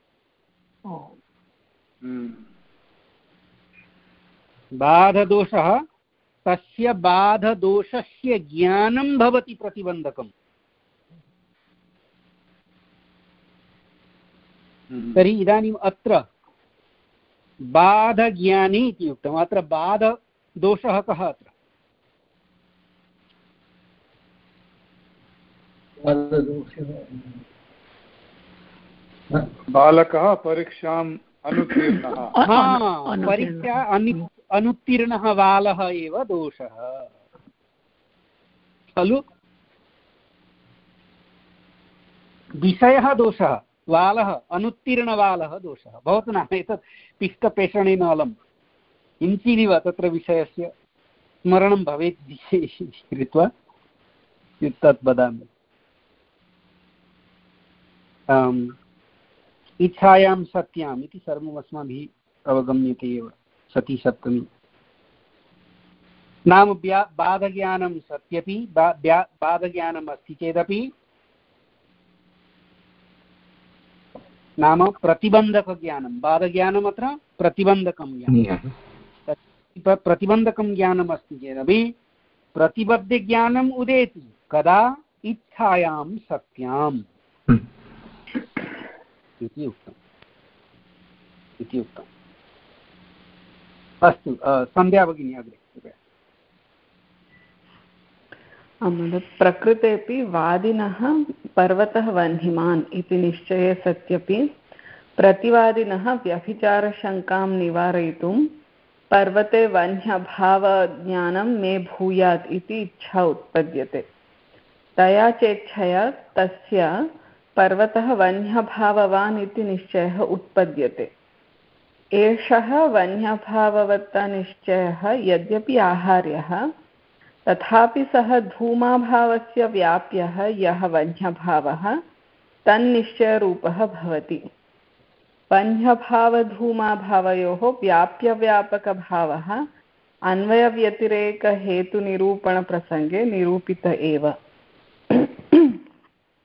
बाधदोषः, तस्य बाधदोषस्य ज्ञानं भवति प्रतिबन्धकम्। तर्हि इदानीम् अत्र बाधज्ञानी इति उक्तम्। अत्र बाधदोषः कः? अत्र बालकः परीक्षाम् अनुत्तीर्णः। परीक्षा अनुत्तीर्णः बालः एव दोषः खलु? विषयः दोषः, बालः अनुत्तीर्णबालः दोषः। भवतु नाम एतत् पिष्टपेषणेन अलम्, किञ्चिदिव तत्र विषयस्य स्मरणं भवेत् कृत्वा तत् वदामि। इच्छायां सत्याम् इति सर्वम् अस्माभिः अवगम्यते एव। सती सप्तमी नाम बाधज्ञानं सत्यपि बाधज्ञानम् अस्ति चेदपि नाम प्रतिबन्धकज्ञानं। बाधज्ञानम् अत्र प्रतिबन्धकं ज्ञानं। प्रतिबन्धकं ज्ञानम् अस्ति चेदपि प्रतिबद्धज्ञानम् उदेति कदा? इच्छायां सत्याम् इति उक्तम् इति उक्तम्। अस्तु, सन्ध्या भगिनी अग्रे कृपया। प्रकृतेऽपि वादिनः पर्वतः वह्निमान् इति निश्चये सत्यपि प्रतिवादिनः व्यभिचारशङ्कां निवारयितुं पर्वते वह्न्यभावज्ञानं मे भूयात् इति इच्छा उत्पद्यते। तया चेच्छया तस्य पर्वतः वह्न्यभाववान् इति निश्चयः उत्पद्यते। एषः वह्न्यभाववत्तनिश्चयः यद्यपि आहार्यः तथापि सः धूमाभावस्य व्याप्यः यः वह्न्यभावः तन्निश्चयरूपः भवति। वह्न्यभावधूमाभावयोः व्याप्यव्यापकभावः अन्वयव्यतिरेकहेतुनिरूपणप्रसङ्गे निरूपित एव।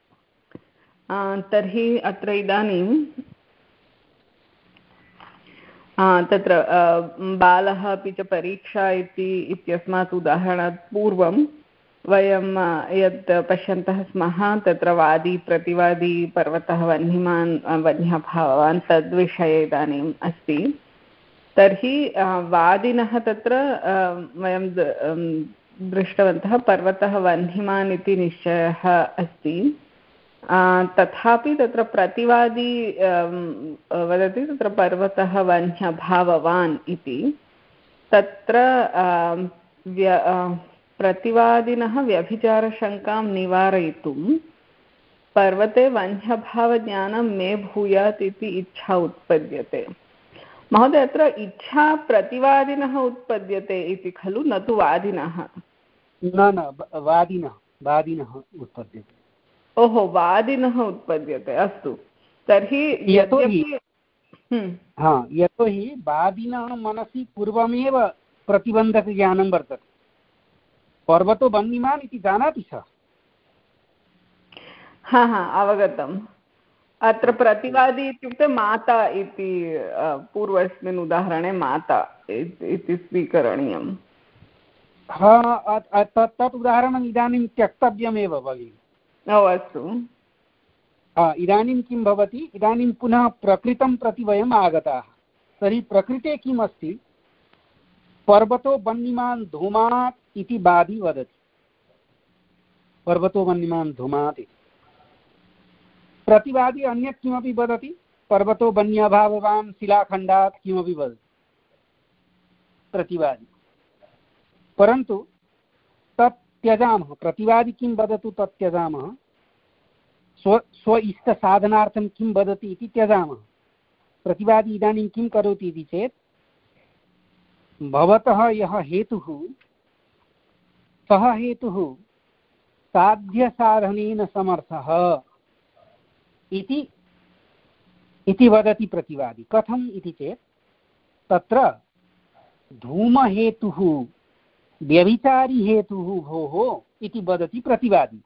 तर्हि अत्र इदानीं तत्र बालः अपि च परीक्षा इति इत्यस्मात् उदाहरणात् पूर्वं वयं यत् पश्यन्तः स्मः तत्र वादी प्रतिवादी पर्वतः वह्निमान् वह्निः भावान् तद्विषये इदानीम् अस्ति। तर्हि वादिनः तत्र वयं दृष्टवन्तः पर्वतः वह्निमान् इति निश्चयः अस्ति। तथापि तत्र प्रतिवादी वदति तत्र पर्वतः वह्न्यभाववान् इति। तत्र प्रतिवादिनः व्यभिचारशङ्कां निवारयितुं पर्वते वह्न्यभावज्ञानं मे भूयात् इति इच्छा उत्पद्यते। महोदय, अत्र इच्छा प्रतिवादिनः उत्पद्यते इति खलु, न तु वादिनः? न न वादिनः वादिनः उत्पद्यते। ओहो, वादिनः उत्पद्यते। अस्तु, तर्हि यतोहि हा यतोहि वादिनः मनसि पूर्वमेव प्रतिबन्धकज्ञानं वर्तते। पर्वतो वह्निमान् इति जानाति सः। हा हा अवगतम्। अत्र प्रतिवादी इत्युक्ते माता इति पूर्वस्मिन् उदाहरणे माता इति स्वीकरणीयम्। हा तत् उदाहरणम् इदानीं त्यक्तव्यमेव भगिनि। ओ अस्तु। इदानीं किं भवति, इदानीं पुनः प्रकृतं प्रति वयम् आगताः। तर्हि प्रकृते किम् अस्ति? पर्वतो वह्निमान् धूमात् इति वादी वदति। पर्वतो वह्निमान् धूमात् इति। प्रतिवादी अन्यत् किमपि वदति, पर्वतो वह्न्यभाववान् शिलाखण्डात् किमपि वदति प्रतिवादी। परन्तु तत् त्यजामः। प्रतिवादी किं वदतु तत् त्यजामः। स्व स्व इष्टसाधनार्थं किं वदति इति त्यजामः। प्रतिवादी इदानीं किं करोति इति चेत्, भवतः यः हेतुः सः हेतुः साध्यसाधनेन समर्थः इति इति वदति प्रतिवादी। कथम् इति चेत्, तत्र धूमहेतुः व्यभिचारी हेतुः भोः इति वदति प्रतिवादी।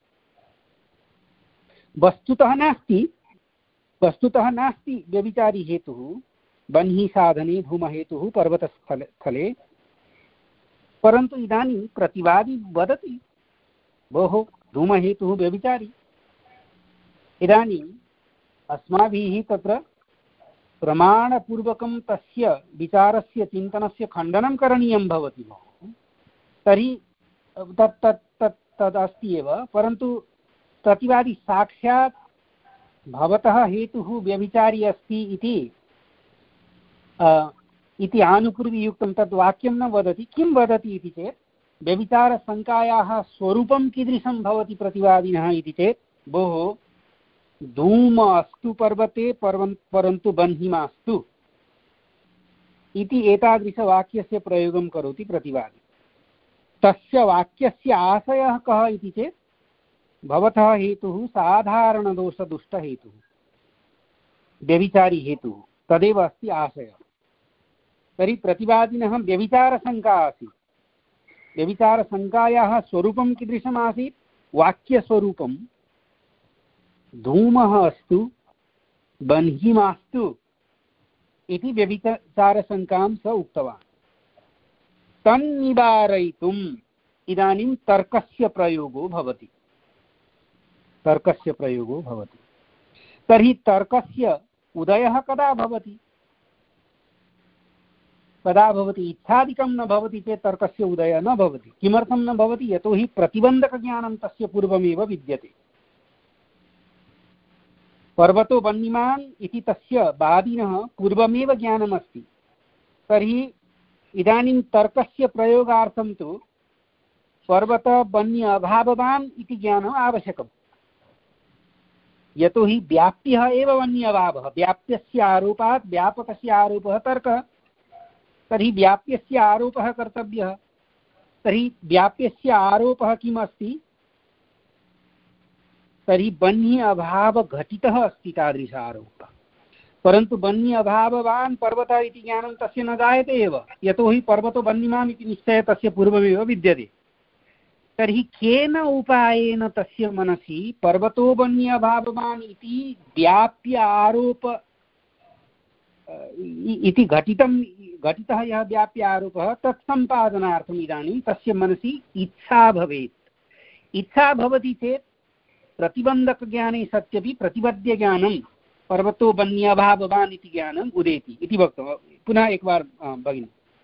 वस्तुतः नास्ति वस्तुतः नास्ति व्यभिचारी हेतुः वह्नि साधने धूमहेतुः पर्वतस्थले स्थले। परन्तु इदानीं प्रतिवादी वदति भोः धूमहेतुः व्यभिचारी। इदानीम् अस्माभिः तत्र प्रमाणपूर्वकं तस्य विचारस्य चिन्तनस्य खण्डनं करणीयं भवति। तर्हि तत् तत् तत् तदस्ति एव। परन्तु प्रतिवादी साक्षात् भवतः हेतुः व्यभिचारी अस्ति इति इति आनुपूर्वियुक्तं तद् वाक्यं न वदति। किं वदति इति चेत्, व्यभिचारशङ्कायाः स्वरूपं कीदृशं भवति प्रतिवादिनः इति चेत्, भोः धूम अस्तु पर्वते पर्वन् परन्तु वह्नि मास्तु इति एतादृशवाक्यस्य प्रयोगं करोति प्रतिवादी। तस्य वाक्यस्य आशयः कः इति चेत्, भवतः हेतुः साधारणदोषदुष्टहेतुः व्यभिचारी हेतुः, तदेव अस्ति आशयः। तर्हि प्रतिवादिनः व्यभिचारशङ्का आसीत्। व्यभिचारशङ्कायाः स्वरूपं कीदृशम् आसीत्? वाक्यस्वरूपं धूमः अस्तु वह्नि मास्तु इति व्यभिचारशङ्कां स उक्तवान्। तन्निवारयितुम् इदानीं तर्कस्य प्रयोगो भवति। तर्कस्य प्रयोगो भवति। तर्हि तर्कस्य उदयः कदा भवति? कदा भवति? इच्छादिकं न भवति चेत् तर्कस्य उदयः न भवति। किमर्थं न भवति? यतोहि प्रतिबन्धकज्ञानं तस्य पूर्वमेव विद्यते। पर्वतो वह्निमान् इति तस्य वादिनः पूर्वमेव ज्ञानमस्ति। तर्हि इदानीं तर्कस्य प्रयोगार्थं तु पर्वत वह्नि अभाववान् इति ज्ञानम् आवश्यकम्। यतोहि व्याप्यः एव वह्नि अभावः। व्याप्यस्य आरोपात् व्यापकस्य आरोपः तर्कः। तर्हि व्याप्यस्य आरोपः कर्तव्यः। तर्हि व्याप्यस्य आरोपः किम् अस्ति? तर्हि वह्नि अभाव घटितः अस्ति तादृश आरोपः। परन्तु वह्नि अभाववान् पर्वतः इति ज्ञानं तस्य न जायते एव। यतोहि पर्वतो वह्निमान् इति निश्चयः तस्य पूर्वमेव विद्यते। तर्हि केन उपायेन तस्य मनसि पर्वतो वह्नि अभाववान् इति व्याप्य आरोप इति घटितं घटितः यः व्याप्य आरोपः तत्सम्पादनार्थम् इदानीं तस्य मनसि इच्छा भवेत्। इच्छा भवति चेत् प्रतिबन्धकज्ञाने सत्यपि प्रतिबद्ध्यज्ञानं पर्वतो वन्यभाववान् इति ज्ञानम् उदेति इति वक्तव्यं। पुनः एकवार भगिनि।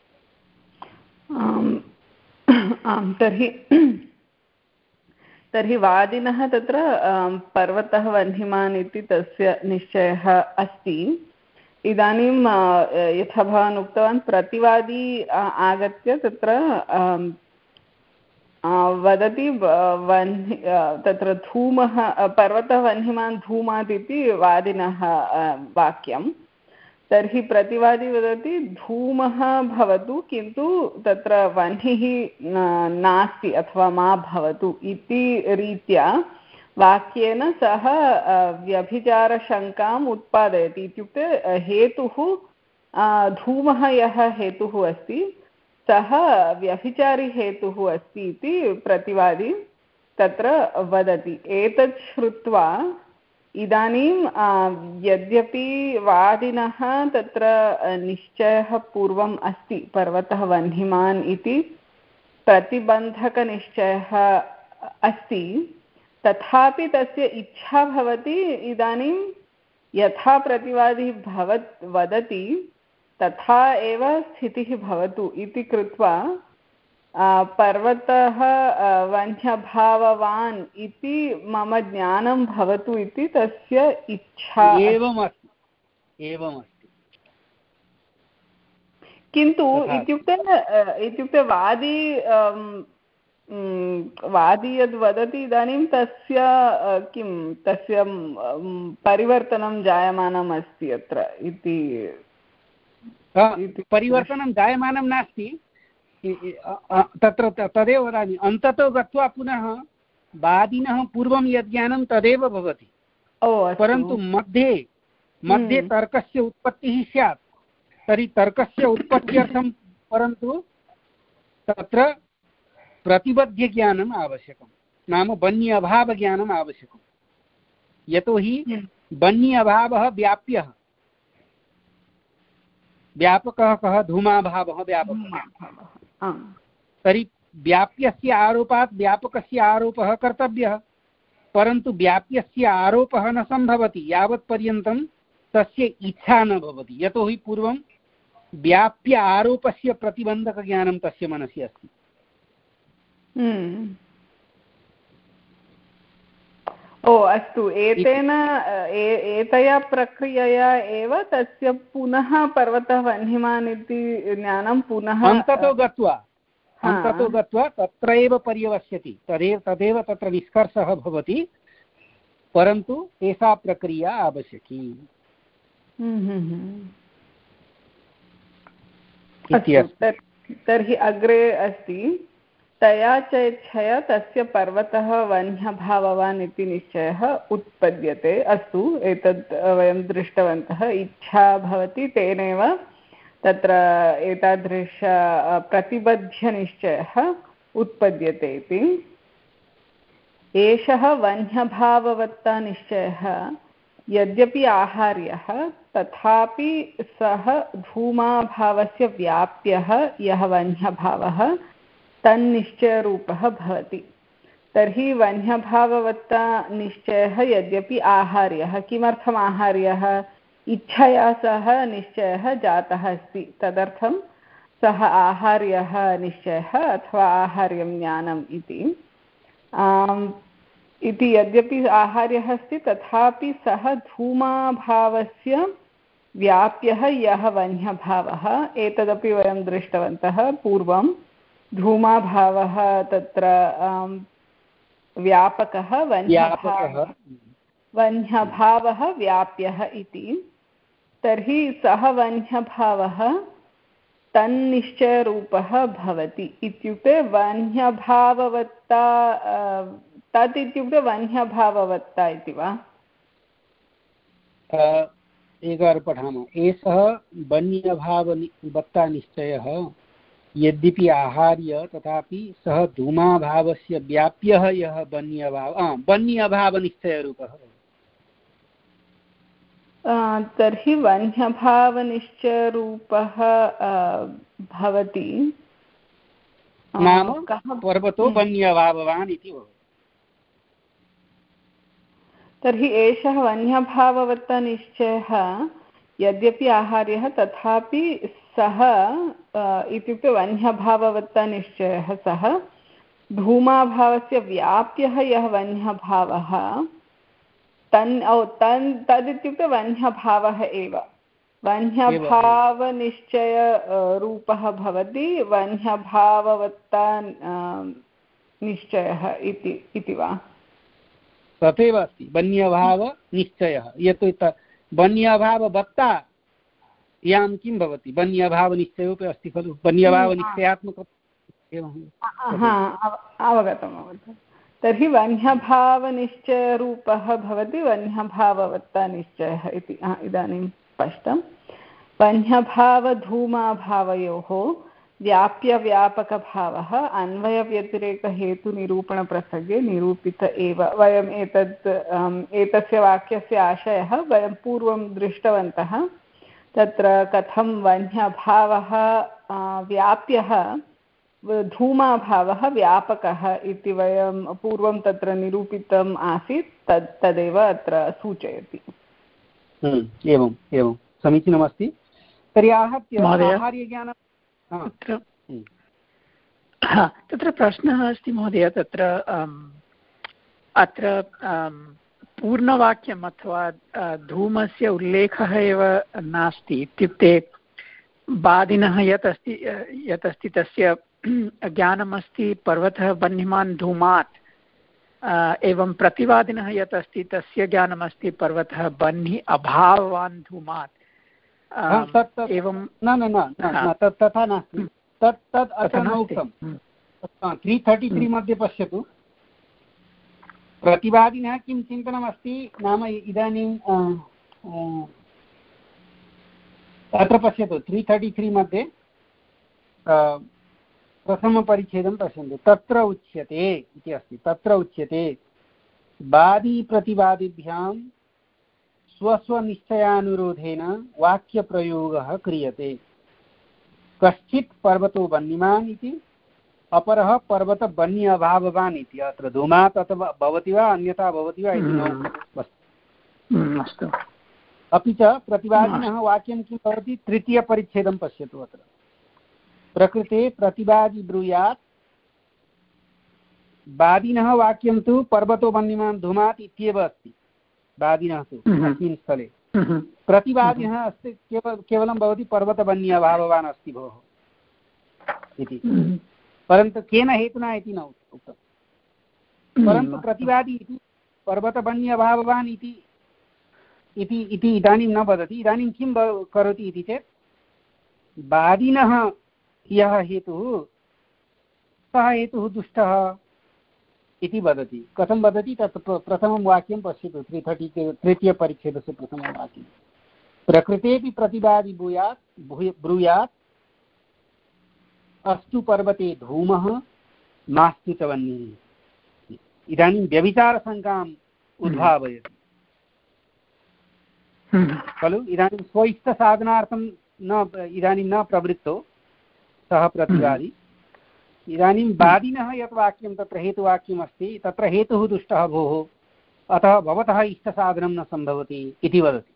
आम्, तर्हि तर्हि वादिनः तत्र पर्वतः वह्निमान् इति तस्य निश्चयः अस्ति। इदानीं यथा भवान् उक्तवान् प्रतिवादी आगत्य तत्र वदति वह्नि तत्र धूमः पर्वतः वह्निमान् धूमात् इति वादिनः वाक्यं। तर्हि प्रतिवादी वदति धूमः भवतु किन्तु तत्र वह्निः नास्ति अथवा मा भवतु इति रीत्या वाक्येन सः व्यभिचारशङ्काम् उत्पादयति। इत्युक्ते हेतुः धूमः यः हेतुः अस्ति सः व्यभिचारी हेतुः अस्ति इति प्रतिवादी तत्र वदति। एतत् श्रुत्वा इदानीं यद्यपि वादिनः तत्र निश्चयः पूर्वम् अस्ति पर्वतः वह्निमान् इति प्रतिबन्धकनिश्चयः अस्ति, तथापि तस्य इच्छा भवति इदानीं यथा प्रतिवादी भवत् वदति तथा एव स्थितिः भवतु इति कृत्वा पर्वतः वह्न्यभाववान् इति मम ज्ञानं भवतु इति तस्य इच्छा एवमस्ति एवमस्ति किन्तु इत्युक्ते इत्युक्ते वादी वादी यद् वदति इदानीं तस्य किं तस्य परिवर्तनं जायमानम् अस्ति अत्र इति परिवर्तनं जायमानं नास्ति तत्र तदेव वदामि। अन्ततो गत्वा पुनः वादिनः पूर्वं यज्ञानं तदेव भवति, परन्तु मध्ये मध्ये तर्कस्य उत्पत्तिः स्यात्। तर्हि तर्कस्य उत्पत्त्यर्थं परन्तु तत्र प्रतिबद्धज्ञानम् आवश्यकं, नाम वन्य अभावज्ञानम् आवश्यकं। यतोहि वन्य अभावः व्याप्यः, व्यापकः कः? धूमाभावः व्यापकः। तर्हि व्याप्यस्य आरोपात् व्यापकस्य आरोपः कर्तव्यः, परन्तु व्याप्यस्य आरोपः न सम्भवति यावत्पर्यन्तं तस्य इच्छा न भवति। यतोहि पूर्वं व्याप्य आरोपस्य प्रतिबन्धकज्ञानं तस्य मनसि अस्ति। ओ अस्तु, एतेन एतया प्रक्रियया एव तस्य पुनः पर्वतः वह्निमान् इति ज्ञानं पुनः अन्ततो गत्वा अन्ततो गत्वा तत्र एव पर्यवस्यति। तदेव तदेव तत्र निष्कर्षः भवति, परन्तु एषा प्रक्रिया आवश्यकी। तर्हि अग्रे अस्ति तया च इच्छया तस्य पर्वतः वह्न्यभाववान् इति निश्चयः उत्पद्यते। अस्तु, एतद् वयं दृष्टवन्तः। इच्छा भवति तेनैव तत्र एतादृश प्रतिबध्यनिश्चयः उत्पद्यते इति। एषः वह्न्यभाववत्ता निश्चयः यद्यपि आहार्यः तथापि सः धूमाभावस्य व्याप्यः यः वह्न्यभावः तन्निश्चयरूपः भवति। तर्हि वह्न्यभाववत्ता निश्चयः यद्यपि आहार्यः, किमर्थम् आहार्यः? इच्छया सह निश्चयः जातः अस्ति, तदर्थं सः आहार्यः निश्चयः अथवा आहार्यं ज्ञानम् इति। इति यद्यपि आहार्यः अस्ति तथापि सः धूमाभावस्य व्याप्यः यः वह्न्यभावः, एतदपि वयं दृष्टवन्तः पूर्वं। धूमाभावः तत्र व्यापकः, वह्न्यभावः वह्न्यभावः व्याप्यः इति। तर्हि सः वह्न्यभावः तन्निश्चयरूपः भवति। इत्युक्ते वह्न्यभाववत्ता, तत् इत्युक्ते वह्न्यभाववत्ता इति वा? एकवारं पठामः। एषः वह्न्यभाववत्ता निश्चयः यद्यपि आहार्य तथापि सः धूमाभावस्य व्याप्यः यः वह्न्यभाव वह्न्यभावनिश्चयरूपः। तर्हि वह्न्यभावनिश्चयरूपः भवति नाम पर्वतो वन्यभाववान् इति भवति। तर्हि एषः वह्न्यभाववत्तनिश्चयः यद्यपि आहार्यः तथापि सः इत्युक्ते वह्न्यभाववत्तनिश्चयः सः धूमाभावस्य व्याप्यः यः वह्न्यभावः तन् ओ तन् तदित्युक्ते वह्न्यभावः एव वह्न्यभावनिश्चय रूपः भवति वह्न्यभाववत्ता निश्चयः इति इति वा? तथैव अस्ति वन्यभावनिश्चयः। यत् वन्यभाववत्ता यां किं भवति वन्यभावनिश्चयोपि अस्ति खलु वन्यभावनिश्चयात्मक अवगतम् अवगतम्। तर्हि वह्न्यभावनिश्चयरूपः भवति वह्न्यभाववत्तानिश्चयः इति इदानीं स्पष्टं। वह्न्यभावधूमाभावयोः व्याप्यव्यापकभावः अन्वयव्यतिरेकहेतुनिरूपणप्रसङ्गे निरूपित एव। वयम् एतत् एतस्य वाक्यस्य आशयः वयं पूर्वं दृष्टवन्तः। तत्र कथं वह्न्यभावः व्याप्यः धूमाभावः व्यापकः इति वयं पूर्वं तत्र निरूपितम् आसीत्। तद् तदेव अत्र सूचयति। एवम् एवं समीचीनमस्ति। तर्हि आहत्य आहार्यज्ञानं तत्र तत्र प्रश्नः अस्ति महोदय। तत्र अत्र पूर्णवाक्यम् अथवा धूमस्य उल्लेखः एव नास्ति। इत्युक्ते बादिनः यत् अस्ति यत् अस्ति तस्य ज्ञानमस्ति पर्वतः वह्निमान् धूमात्। एवं प्रतिवादिनः यत् अस्ति तस्य ज्ञानमस्ति पर्वतः वह्नि अभाववान् धूमात्। एवं न न न तत् तथा नास्ति। तत् तत् अत्र न उक्तं। त्री थर्टि त्री मध्ये पश्यतु। प्रतिवादिनः किं चिन्तनमस्ति नाम इदानीं अत्र पश्यतु त्री थर्टि त्री मध्ये प्रथमपरिच्छेदं पश्यन्तु। तत्र उच्यते इति अस्ति। तत्र उच्यते वादीप्रतिवादिभ्यां स्वस्वनिश्चयानुरोधेन वाक्यप्रयोगः क्रियते। कश्चित् पर्वतो वह्निमान् इति अपरः पर्वतवह्नि अभाववान् इति। अत्र धूमात् अथवा भवति वा अन्यथा भवति वा इति न अस्तु। अपि च प्रतिवादिनः वाक्यं किं भवति तृतीयपरिच्छेदं पश्यतु। अत्र प्रकृते प्रतिवादी ब्रूयात्। वादिनः वाक्यं तु पर्वतो वह्निमान् धूमात् इत्येव अस्ति। वादिनः तु अस्मिन् स्थले प्रतिवादिनः अस्ति केवल केवलं भवति पर्वतवह्नि अभाववान् अस्ति भोः इति। परन्तु केन हेतुना इति न उक्तं। परन्तु प्रतिवादी इति पर्वतवह्नि अभाववान् इति इति इदानीं न वदति। इदानीं किं करोति इति चेत् वादिनः यः हेतुः सः हेतुः दुष्टः इति वदति। कथं वदति तत् प्रथमं वाक्यं पश्यतु। त्री थर्टि तृतीयपरिच्छेदस्य प्रथमं वाक्यं प्रकृतेऽपि प्रतिवादी ब्रूयात् ब्रूयात् अस्तु पर्वते धूमः मास्तु च वह्निः। इदानीं व्यभिचारशङ्काम् उद्भावयति खलु। इदानीं स्वइष्टसाधनार्थं न इदानीं न प्रवृत्तो सः प्रतिवादी। इदानीं वादिनः यत् वाक्यं तत्र हेतुवाक्यमस्ति तत्र हेतुः दुष्टः भोः अतः भवतः इष्टसाधनं न सम्भवति इति वदति।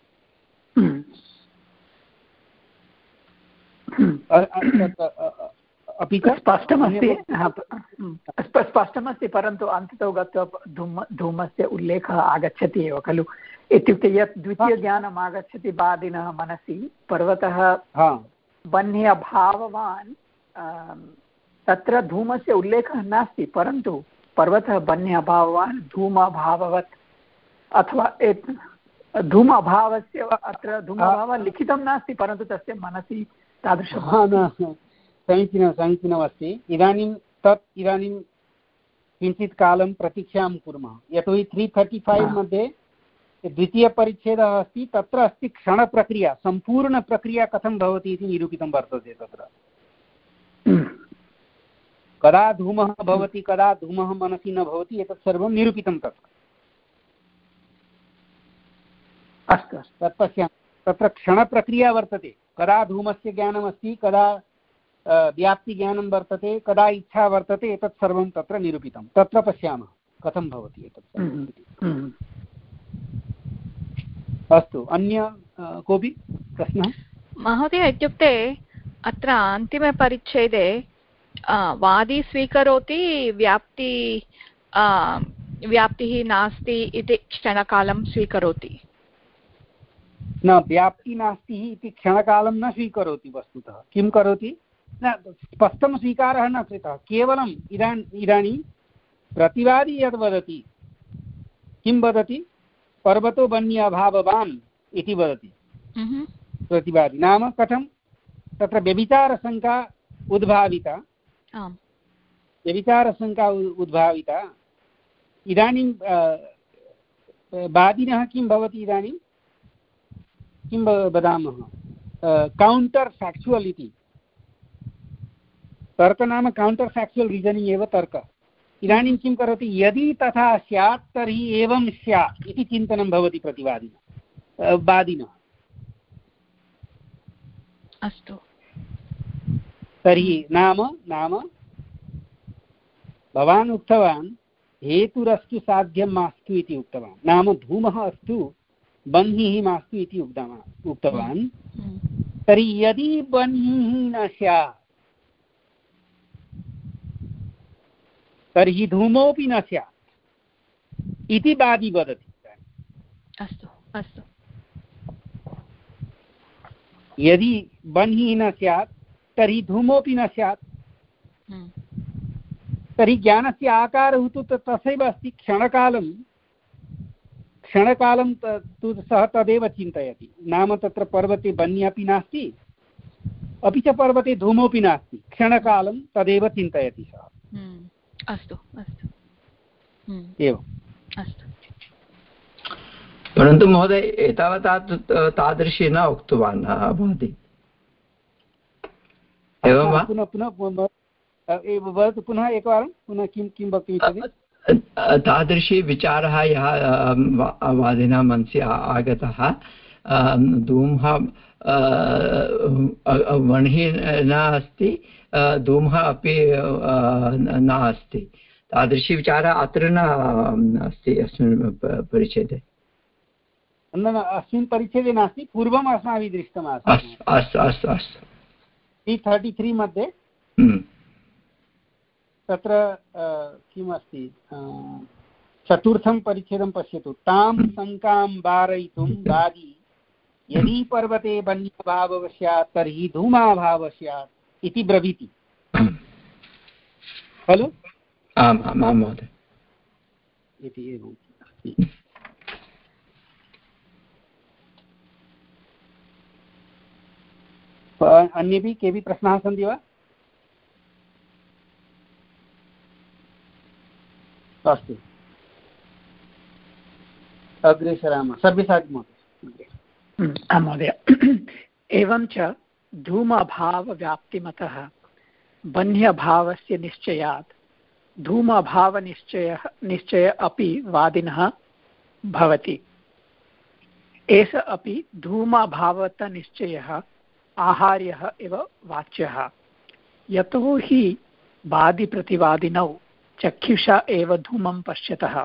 अपि च स्पष्टमस्ति स्पष्टमस्ति परन्तु अन्ततो गत्वा धूम धूमस्य उल्लेखः आगच्छति एव खलु। इत्युक्ते यत् द्वितीयज्ञानम् आगच्छति वादिनः मनसि पर्वतः वह्नि अभाववान् तत्र धूमस्य उल्लेखः नास्ति। परन्तु पर्वतः वह्नि अभाववान् धूमाभाववत् अथवा धूम अभावस्य अत्र धूमाभावः लिखितं नास्ति परन्तु तस्य मनसि तादृशं समीचीनं समीचीनमस्ति। इदानीं तत् इदानीं किञ्चित् कालं प्रतीक्षां कुर्मः। यतोहि त्री थर्टि फैव् मध्ये द्वितीयपरिच्छेदः अस्ति। तत्र अस्ति क्षणप्रक्रिया सम्पूर्णप्रक्रिया कथं भवति इति निरूपितं वर्तते। तत्र कदा धूमः भवति कदा धूमः मनसि न भवति एतत् सर्वं निरूपितं तत्र। अस्तु तत् पश्यामः। तत्र क्षणप्रक्रिया वर्तते, कदा धूमस्य ज्ञानमस्ति, कदा व्याप्तिज्ञानं वर्तते, कदा इच्छा वर्तते, एतत् सर्वं तत्र निरूपितं। तत्र पश्यामः कथं भवति एतत्। अस्तु, अन्य कोऽपि प्रश्नः? महोदय, इत्युक्ते अत्र अन्तिमे परिच्छेदे वादी स्वीकरोति, व्याप्ति व्याप्तिः नास्ति इति क्षणकालं स्वीकरोति। न, व्याप्ति नास्ति इति क्षणकालं न स्वीकरोति। वस्तुतः किं करोति, न स्पष्टं स्वीकारः न कृतः, केवलम् इदानीम् इदानीं प्रतिवादी यद् वदति, किं वदति, पर्वतो वन्य अभाववान् इति वदति प्रतिवादी। नाम कथं तत्र व्यभिचारशङ्का उद्भाविता, व्यभिचारशङ्का उद्भाविता। इदानीं वादिनः किं भवति, इदानीं किं वदामः, कौण्टर् फ्याक्चुवल् इति। तर्क नाम कौण्टर् फ्याक्चुवल् रीजनिङ्ग् एव तर्क। इदानीं किं करोति, यदि तथा स्यात् तर्हि एवं स्यात् इति चिन्तनं भवति प्रतिवादिनः वादिनः। अस्तु, तर्हि नाम नाम भवान् उक्तवान् हेतुरस्तु साध्यं मास्तु इति उक्तवान्, नाम धूमः अस्तु बह्निः मास्तु इति उक्तवान् उक्तवान् तर्हि यदि बह्निः न स्यात् तर्हि धूमोऽपि न स्यात् इति वादी वदति। अस्तु अस्तु, यदि बह्निः न स्यात् तर्हि धूमोऽपि न स्यात्, तर्हि ज्ञानस्य आकारः तु तथैव अस्ति। क्षणकालं क्षणकालं तु सः तदेव चिन्तयति, नाम तत्र पर्वते बह्निः अपि नास्ति, अपि च पर्वते धूमोऽपि नास्ति, क्षणकालं तदेव चिन्तयति सः। अस्तु अस्तु, एवम् अस्तु। परन्तु महोदय एतावता तादृशी न उक्तवान् भवति, एवं वा? पुनः पुनः वदतु, पुनः एकवारं, पुनः किं किं वक्तुमिच्छति? तादृशी विचारः यः वादिनां मनसि आगतः, धूमः वह्निः न अस्ति, धूमः अपि न अस्ति, तादृशी विचारः अत्र न अस्ति अस्मिन् परिच्छेदे। न न, अस्मिन् परिच्छेदे नास्ति, पूर्वम् अस्माभिः दृष्टमासीत्। अस्तु अस्तु अस्तु, त्री थर्टि त्री मध्ये तत्र किमस्ति, चतुर्थं परिच्छेदं पश्यतु। तां शङ्कां वारयितुं वादी यदि पर्वते वह्न्यभावः स्यात् तर्हि धूमाभावः स्यात् इति ब्रवीति खलु? आम् आम् आम् महोदय, इति एवम् अस्ति। अन्येपि केऽपि प्रश्नाः सन्ति वा? अस्तु, अग्रे सरामः। सर्वेसादि महोदय। महोदय, एवं च धूमभावव्याप्तिमतः बह्न्यभावस्य निश्चयात् धूमभावनिश्चयः निश्चय अपि वादिनः भवति। एष अपि धूमभावतनिश्चयः आहार्यः एव वाच्यः, यतो हि वादिप्रतिवादिनौ चक्षुषा एव धूमं पश्यतः।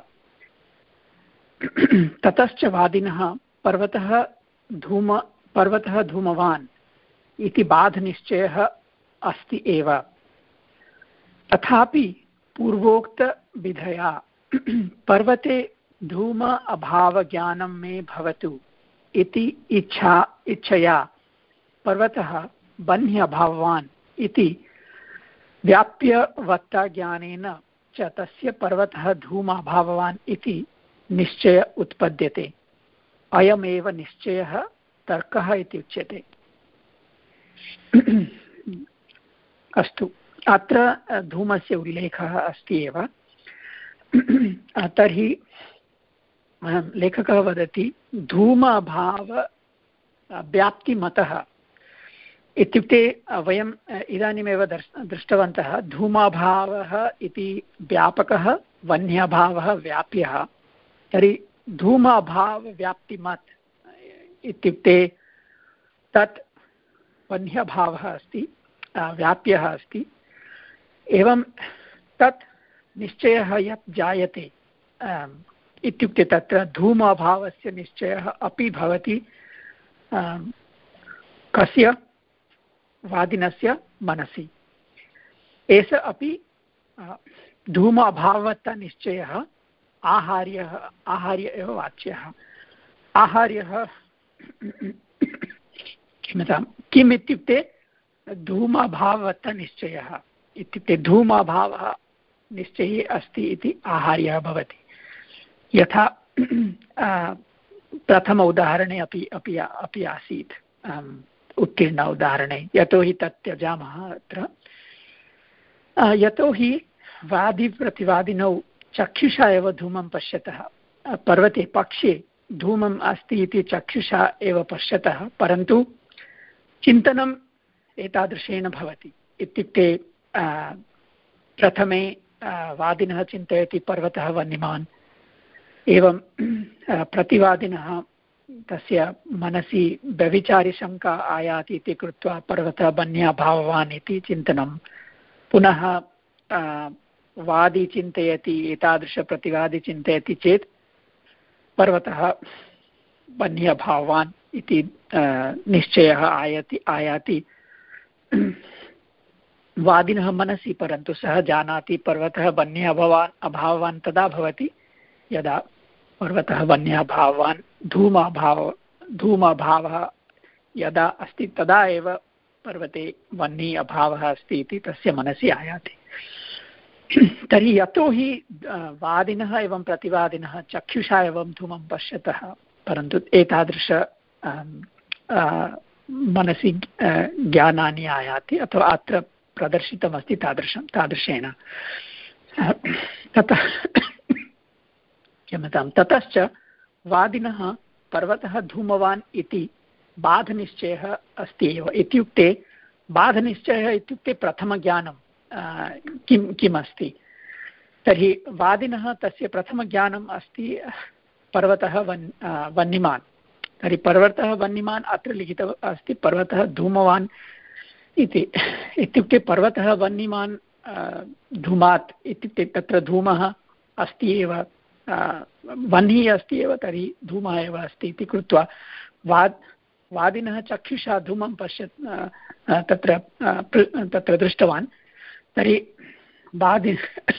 ततश्च वादिनः पर्वतः धूम पर्वतः धूमवान् इति बाधनिश्चयः अस्ति एव। तथापि पूर्वोक्तविधया पर्वते धूम अभावज्ञानं मे भवतु इति इच्छा इच्छया पर्वतः बह्न्य अभाववान् इति व्याप्यवत्ताज्ञानेन च तस्य पर्वतः धूमाभाववान् इति निश्चय उत्पद्यते। अयमेव निश्चयः तर्कः इति उच्यते। अस्तु, अत्र धूमस्य उल्लेखः अस्ति एव। तर्हि लेखकः वदति धूम अभाव व्याप्तिमतः इत्युक्ते वयम् इदानीमेव दर्श दृष्टवन्तः धूमाभावः इति व्यापकः, वह्न्यभावः व्याप्यः। तर्हि धूमाभावव्याप्तिमत् इत्युक्ते तत् वह्न्यभावः अस्ति, व्याप्यः अस्ति। एवं तत् निश्चयः यत् जायते इत्युक्ते तत्र धूमाभावस्य निश्चयः अपि भवति कस्य वादिनस्य मनसि। एष अपि धूमाभावतः निश्चयः आहार्यः आहार्य एव वाच्यः। आहार्यः क्षम्यतां किम् इत्युक्ते धूमाभावतः निश्चयः इत्युक्ते धूमाभावः निश्चये अस्ति इति आहार्यः भवति। यथा प्रथम उदाहरणे अपि अपि अपि आसीत् उत्तीर्ण उदाहरणे, यतोहि तत् त्यजामः अत्र। यतोहि वादिप्रतिवादिनौ चक्षुषा एव धूमं पश्यतः, पर्वते पक्षे धूमम् अस्ति इति चक्षुषा एव पश्यतः, परन्तु चिन्तनम् एतादृशेन भवति। इत्युक्ते प्रथमे वादिनः चिन्तयति पर्वतः वह्निमान्, एवं प्रतिवादिनः तस्य मनसि व्यभिचारिशङ्का आयाति इति कृत्वा पर्वतः वह्न्यभाववान् इति चिन्तनं। पुनः वादी चिन्तयति, एतादृशप्रतिवादी चिन्तयति चेत् पर्वतः वह्न्यभाववान् इति निश्चयः आयाति आयाति वादिनः मनसि, परन्तु सः जानाति पर्वतः वह्न्यभावान् अभाववान् तदा भवति यदा पर्वतः वह्न्यभाववान् धूमाभाव धूमाभावः यदा अस्ति तदा एव पर्वते वह्नि अभावः अस्ति इति तस्य मनसि आयाति। तर्हि यतोहि वादिनः एवं प्रतिवादिनः चक्षुषा एवं धूमं पश्यतः, परन्तु एतादृश मनसि ज्ञानानि आयाति अथवा अत्र प्रदर्शितमस्ति तादृशं तादृशेन। ततः क्षम्यतां ततश्च वादिनः पर्वतः धूमवान् इति बाधनिश्चयः अस्ति एव। इत्युक्ते बाधनिश्चयः इत्युक्ते प्रथमज्ञानं किं किम् अस्ति। तर्हि वादिनः तस्य प्रथमज्ञानम् अस्ति पर्वतः वन् वह्निमान्। तर्हि पर्वतः वह्निमान् अत्र लिखितः अस्ति पर्वतः धूमवान् इति। इत्युक्ते पर्वतः वह्निमान् धूमात् इत्युक्ते तत्र धूमः अस्ति एव, वह्निः अस्ति एव, तर्हि धूमः एव अस्ति इति कृत्वा वाद् वादिनः चक्षुषा धूमं पश्य तत्र तत्र दृष्टवान्। तर्हि वादि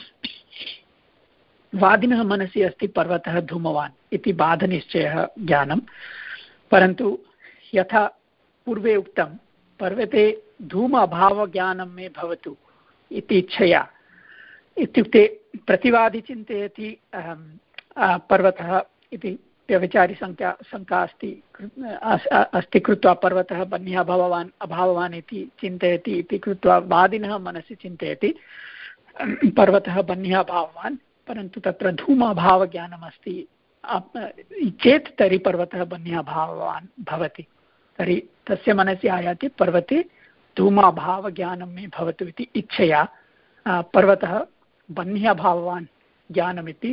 वादिनः मनसि अस्ति पर्वतः धूमवान् इति बाधनिश्चयः ज्ञानं, परन्तु यथा पूर्वे उक्तं पर्वते धूम अभावज्ञानं मे भवतु इति इच्छया। इत्युक्ते प्रतिवादी चिन्तयति पर्वतः इति व्यभिचारिशङ्का शङ्का अस्ति अस्ति कृत्वा पर्वतः वह्न्यः अभाववान् अभाववान् इति चिन्तयति इति कृत्वा वादिनः मनसि चिन्तयति पर्वतः वह्न्यः अभाववान्, परन्तु तत्र धूमाभावज्ञानमस्ति चेत् तर्हि पर्वतः वह्न्यः अभाववान् भवति। तर्हि तस्य मनसि आयाति पर्वते धूमाभावज्ञानं मे भवतु इति इच्छया पर्वतः वह्न्यः अभाववान् ज्ञानमिति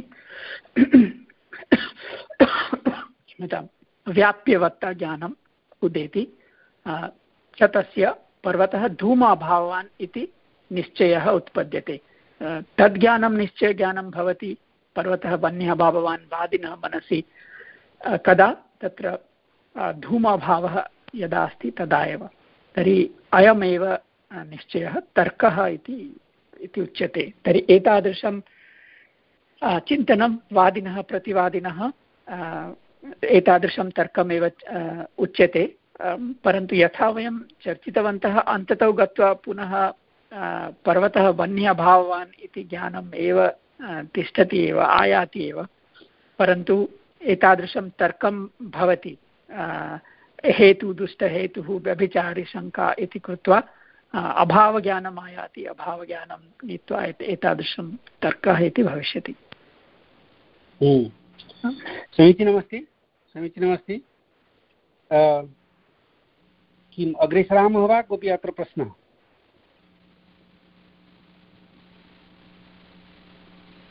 क्षम्यतां व्याप्यवत्ता ज्ञानम् उदेति च तस्य पर्वतः धूमाभाववान् इति निश्चयः उत्पद्यते। तद्ज्ञानं निश्चयज्ञानं भवति पर्वतः वह्न्यः अभाववान् वादिनः मनसि कदा तत्र धूमाभावः यदा अस्ति तदा एव। तर्हि अयमेव निश्चयः तर्कः इति इति उच्यते। तर्हि एतादृशं चिन्तनं वादिनः प्रतिवादिनः एतादृशं तर्कमेव उच्यते। परन्तु यथा वयं चर्चितवन्तः अन्ततो गत्वा पुनः पर्वतः वह्न्यः अभाववान् इति ज्ञानम् एव तिष्ठति एव आयाति एव, परन्तु एतादृशं तर्कं भवति हेतु दुष्टहेतुः व्यभिचारिशङ्का इति कृत्वा अभावज्ञानम् आयाति, अभावज्ञानं नीत्वा एतादृशं तर्कः इति भविष्यति। समीचीनमस्ति समीचीनमस्ति किम् अग्रे सरामः वा? कोऽपि अत्र प्रश्नः?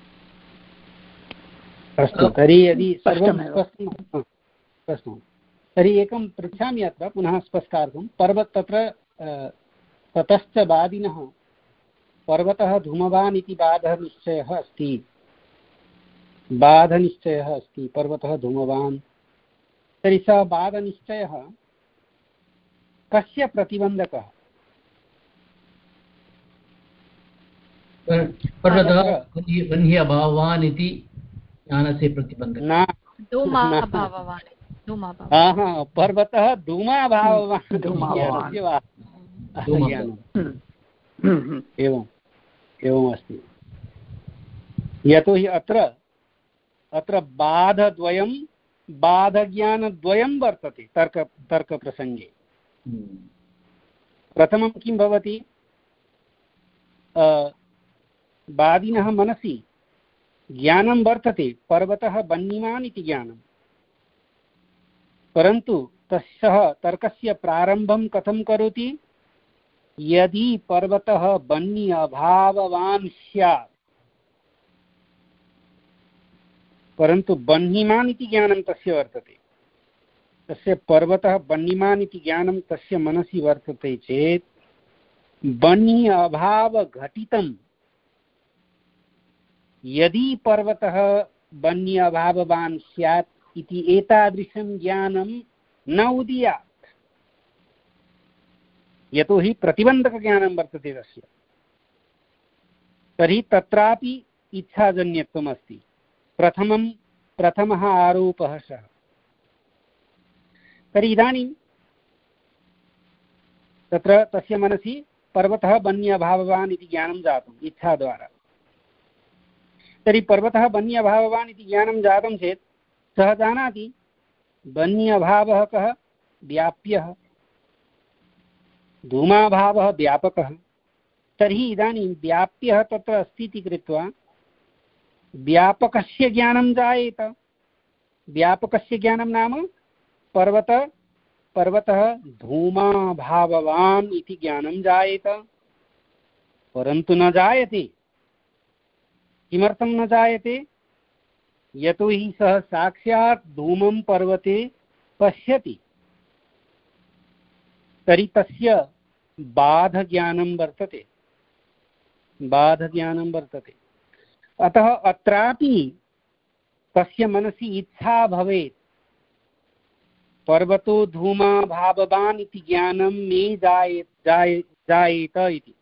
अस्तु, तर्हि यदि सर्वं स्पष्टं तर्हि एकं पृच्छामि अत्र पुनः स्पष्टार्थं पर्वत तत्र ततश्च बादिनः पर्वतः धूमवान् इति बाधनिश्चयः अस्ति बाधनिश्चयः अस्ति पर्वतः धूमवान् तर्हि सः बाधनिश्चयः कस्य प्रतिबन्धकः पर्वतः वह्नि अभावान् इति ज्ञानस्य प्रतिबन्धकः पर्वतः धूमाभाववान् एवम् एवमस्ति यतोहि अत्र अत्र बाधद्वयं बाधज्ञानद्वयं वर्तते तर्क तर्कप्रसङ्गे प्रथमं किं भवति बादिनः मनसि ज्ञानं वर्तते पर्वतः वह्निमान् इति ज्ञानं परन्तु तस्य तर्कस्य प्रारम्भं कथं करोति यदि पर्वतः वह्नि अभाववान् स्यात् परन्तु वह्निमान् इति ज्ञानं तस्य वर्तते तस्य पर्वतः वह्निमान् इति ज्ञानं तस्य मनसि वर्तते चेत् वह्नि अभावघटितं यदि पर्वतः वह्नि अभाववान् स्यात् इति एतादृशं ज्ञानं न उदीयात् यतोहि प्रतिबन्धकज्ञानं वर्तते तस्य तर्हि तत्रापि इच्छाजन्यत्वम् अस्ति प्रथमं प्रथमः आरोपः सः तर्हि इदानीं तत्र तस्य मनसि पर्वतः वह्नि अभाववान् इति ज्ञानं जातम् इच्छाद्वारा तर्हि पर्वतः वह्नि अभाववान् इति ज्ञानं जातं चेत् सः जानाति वह्नि अभावः कः व्याप्यः धूमाभावः व्यापकः तर्हि इदानीं व्याप्यः तत्र अस्ति इति कृत्वा व्यापकस्य ज्ञानं जायेत व्यापकस्य ज्ञानं नाम पर्वत पर्वतः धूमाभाववान् इति ज्ञानं जायेत परन्तु न जायते किमर्थं न जायते यतोहि सः साक्षात् धूमं पर्वते पश्यति तर्हि तस्य बाधज्ञानं वर्तते बाधज्ञानं वर्तते अतः अत्रापि तस्य मनसि इच्छा भवेत् पर्वतो धूमाभाववान् इति ज्ञानं मे जाये जाये जायेत इति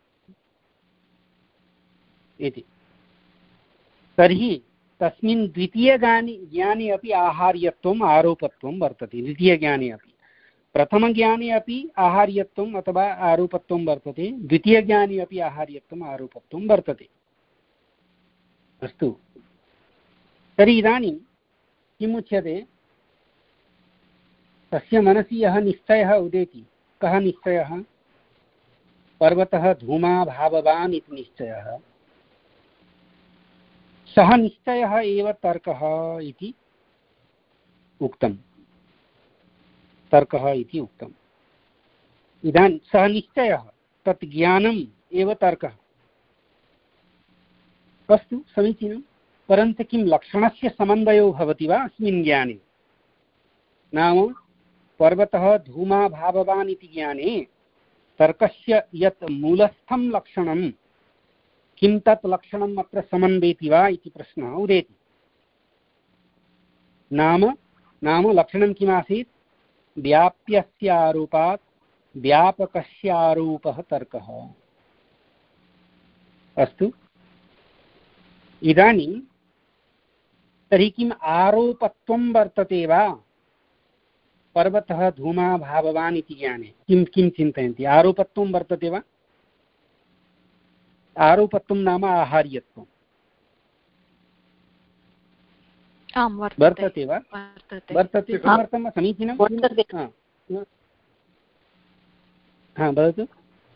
इति तर्हि तस्मिन् द्वितीयज्ञाने ज्ञाने अपि आहार्यत्वम् आरोपत्वं वर्तते द्वितीयज्ञाने अपि प्रथमज्ञाने अपि आहार्यत्वम् अथवा आरोपत्वं वर्तते द्वितीयज्ञाने अपि आहार्यत्वम् आरोपत्वं वर्तते अस्तु तर्हि इदानीं किम् उच्यते तस्य मनसि यः निश्चयः उदेति कः निश्चयः पर्वतः धूमाभाववान् इति निश्चयः सः निश्चयः एव तर्कः इति उक्तम् तर्कः इति उक्तम् इदानीं सः निश्चयः तत् ज्ञानम् एव तर्कः अस्तु समीचीनं परन्तु किं लक्षणस्य समन्वयो भवति वा अस्मिन् ज्ञाने नाम पर्वतः धूमाभाववान् इति ज्ञाने तर्कस्य यत् मूलस्थं लक्षणं किं तत् लक्षणम् अत्र समन्वयति वा इति प्रश्नः उदेति नाम नाम लक्षणं किमासीत् व्याप्यस्य आरोपात् व्यापकस्य आरोपः तर्कः अस्तु इदानीं तर्हि किम् आरोपत्वं वर्तते वा पर्वतः धूमाभाववान् इति ज्ञाने किं किं चिन्तयन्ति आरोपत्वं वर्तते वा आरोपत्वं नाम आहार्यत्वं वर्तते वा वर्तते किमर्थं समीचीनं हा वदतु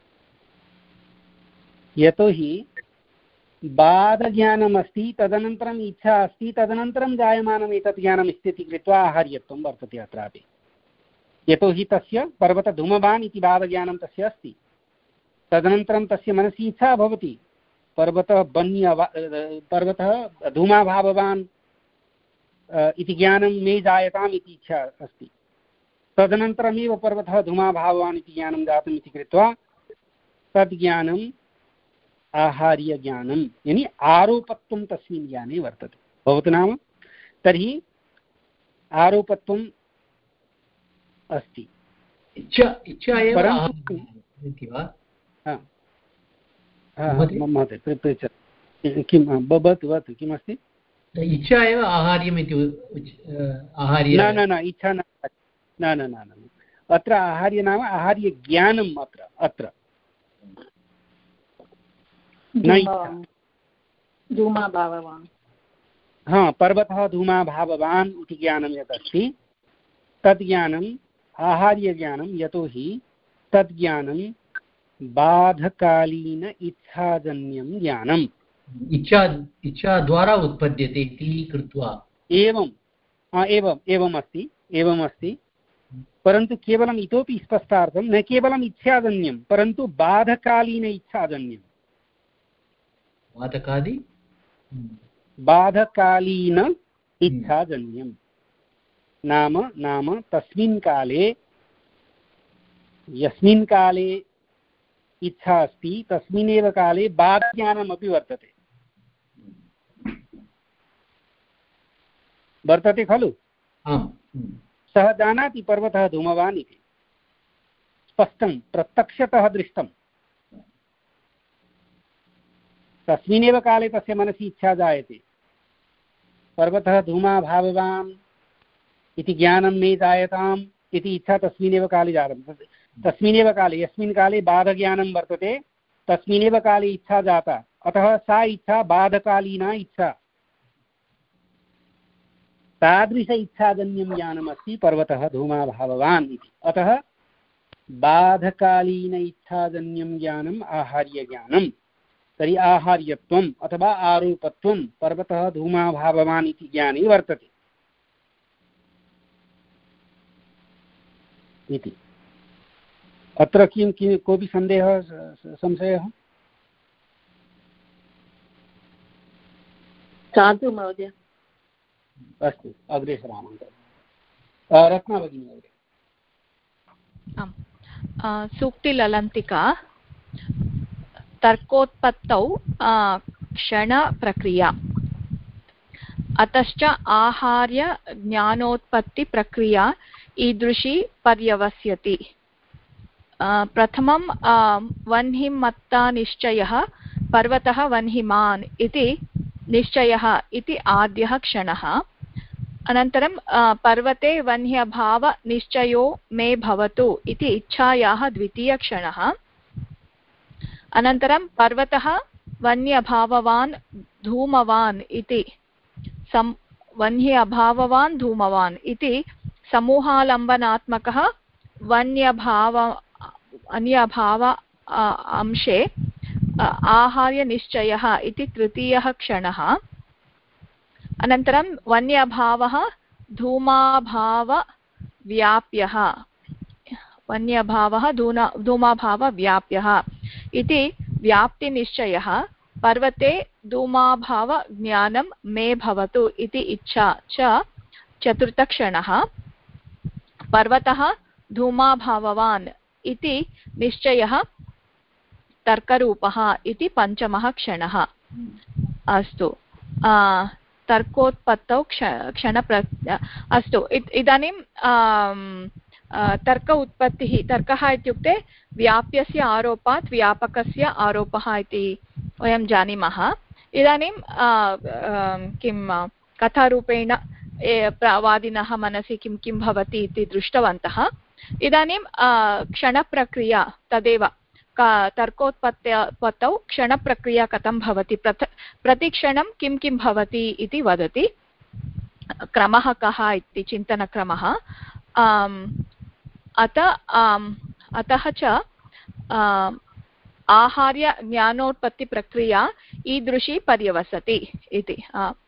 यतोहि बाधज्ञानमस्ति तदनन्तरम् इच्छा अस्ति तदनन्तरं जायमानम् एतत् ज्ञानम् इति कृत्वा आहार्यत्वं वर्तते अत्रापि यतोहि तस्य पर्वतधूमवान् इति बाधज्ञानं तस्य अस्ति तदनन्तरं तस्य मनसि इच्छा भवति पर्वतः वह्नि पर्वतः धूमाभाववान् इति ज्ञानं मे जायताम् इति इच्छा अस्ति तदनन्तरमेव पर्वतः धूमाभावान् इति ज्ञानं जातम् इति कृत्वा तद्ज्ञानम् आहार्यज्ञानं यानी आरोपत्वं तस्मिन् ज्ञाने वर्तते भवतु नाम। तर्हि आरोपत्वम् अस्ति परन्तु महोदय पृच्छतु किं भवतु भवतु किमस्ति? इच्छा एव आहार्यम् इति आहार्य न न न इच्छा न न न न अत्र आहार्य नाम आहार्य ज्ञानम् अत्र अत्र धूमाभाववान्। हा पर्वतः धूमाभाववान् इति ज्ञानं यत् अस्ति तद् ज्ञानम् आहार्यज्ञानं यतोहि तद् ज्ञानं बाधकालीन इच्छाजन्यं ज्ञानम् इच्छा इच्छा द्वारा उत्पद्यते इति कृत्वा एवं एवम् एवम् अस्ति एवम् अस्ति परन्तु केवलम् इतोपि स्पष्टार्थं न केवलम् इच्छाजन्यं परन्तु बाधकालीन इच्छाजन्यं बाधकादि बाधकालीन इच्छाजन्यं नाम नाम तस्मिन् काले यस्मिन् काले इच्छा अस्ति तस्मिन्नेव काले बाधज्ञानमपि वर्तते वर्तते खलु। सः जानाति पर्वतः धूमवान् इति स्पष्टं प्रत्यक्षतः दृष्टं तस्मिन्नेव काले तस्य मनसि इच्छा जायते पर्वतः धूमाभाववान् इति ज्ञानं मे जायताम् इति इच्छा तस्मिन्नेव काले जातं तस्मिन्नेव काले यस्मिन् काले बाधज्ञानं वर्तते तस्मिन्नेव काले इच्छा जाता अतः सा इच्छा बाधकालीना इच्छा तादृश इच्छाजन्यं ज्ञानमस्ति पर्वतः धूमाभाववान् इति। अतः बाधकालीन इच्छाजन्यं ज्ञानम् आहार्यज्ञानं। तर्हि आहार्यत्वम् अथवा आरोपत्वं पर्वतः धूमाभाववान् इति ज्ञाने वर्तते इति। अत्र किं किं कोऽपि सन्देहः संशयः? साधु महोदय। अस्तु अग्रे सरामः। रत्ना भगिनी अग्रे। आम् सूक्तिललन्तिका तर्कोत्पत्तौ क्षणप्रक्रिया अतश्च आहार्य ज्ञानोत्पत्तिप्रक्रिया ईदृशी पर्यवस्यति। प्रथमं वह्निमत्ता निश्चयः पर्वतः वह्निमान् इति निश्चयः इति आद्यः क्षणः। अनन्तरं पर्वते वह्न्यभावनिश्चयो मे भवतु इति इच्छायाः द्वितीयक्षणः। अनन्तरं पर्वतः वह्न्यभाववान् धूमवान् इति सम् वह्न्यभाववान् धूमवान् इति समूहालम्बनात्मकः वह्न्यभाव अन्यभाव अंशे आहार्यनिश्चयः इति तृतीयः क्षणः। अनन्तरं वह्न्यभावः धूमाभावव्याप्यः वह्न्यभावः धूना धूमाभावव्याप्यः इति व्याप्तिनिश्चयः। पर्वते धूमाभावज्ञानं मे भवतु इति इच्छा च चतुर्थक्षणः। पर्वतः धूमाभाववान् इति निश्चयः तर्करूपः इति पञ्चमः क्षणः। अस्तु तर्कोत्पत्तौ क्ष क्षणप्र अस्तु इदानीं तर्क उत्पत्तिः तर्कः इत्युक्ते व्याप्यस्य आरोपात् व्यापकस्य आरोपः इति वयं जानीमः। इदानीं किं कथारूपेण वादिनः मनसि किं किं भवति इति दृष्टवन्तः। इदानीं क्षणप्रक्रिया तदेव तर्कोत्पत्तौ क्षणप्रक्रिया कथं भवति प्रथ प्रतिक्षणं किं किं भवति इति वदति। क्रमः कः इति चिन्तनक्रमः। अत अतः च आहार्य ज्ञानोत्पत्तिप्रक्रिया ईदृशी पर्यवसति इति।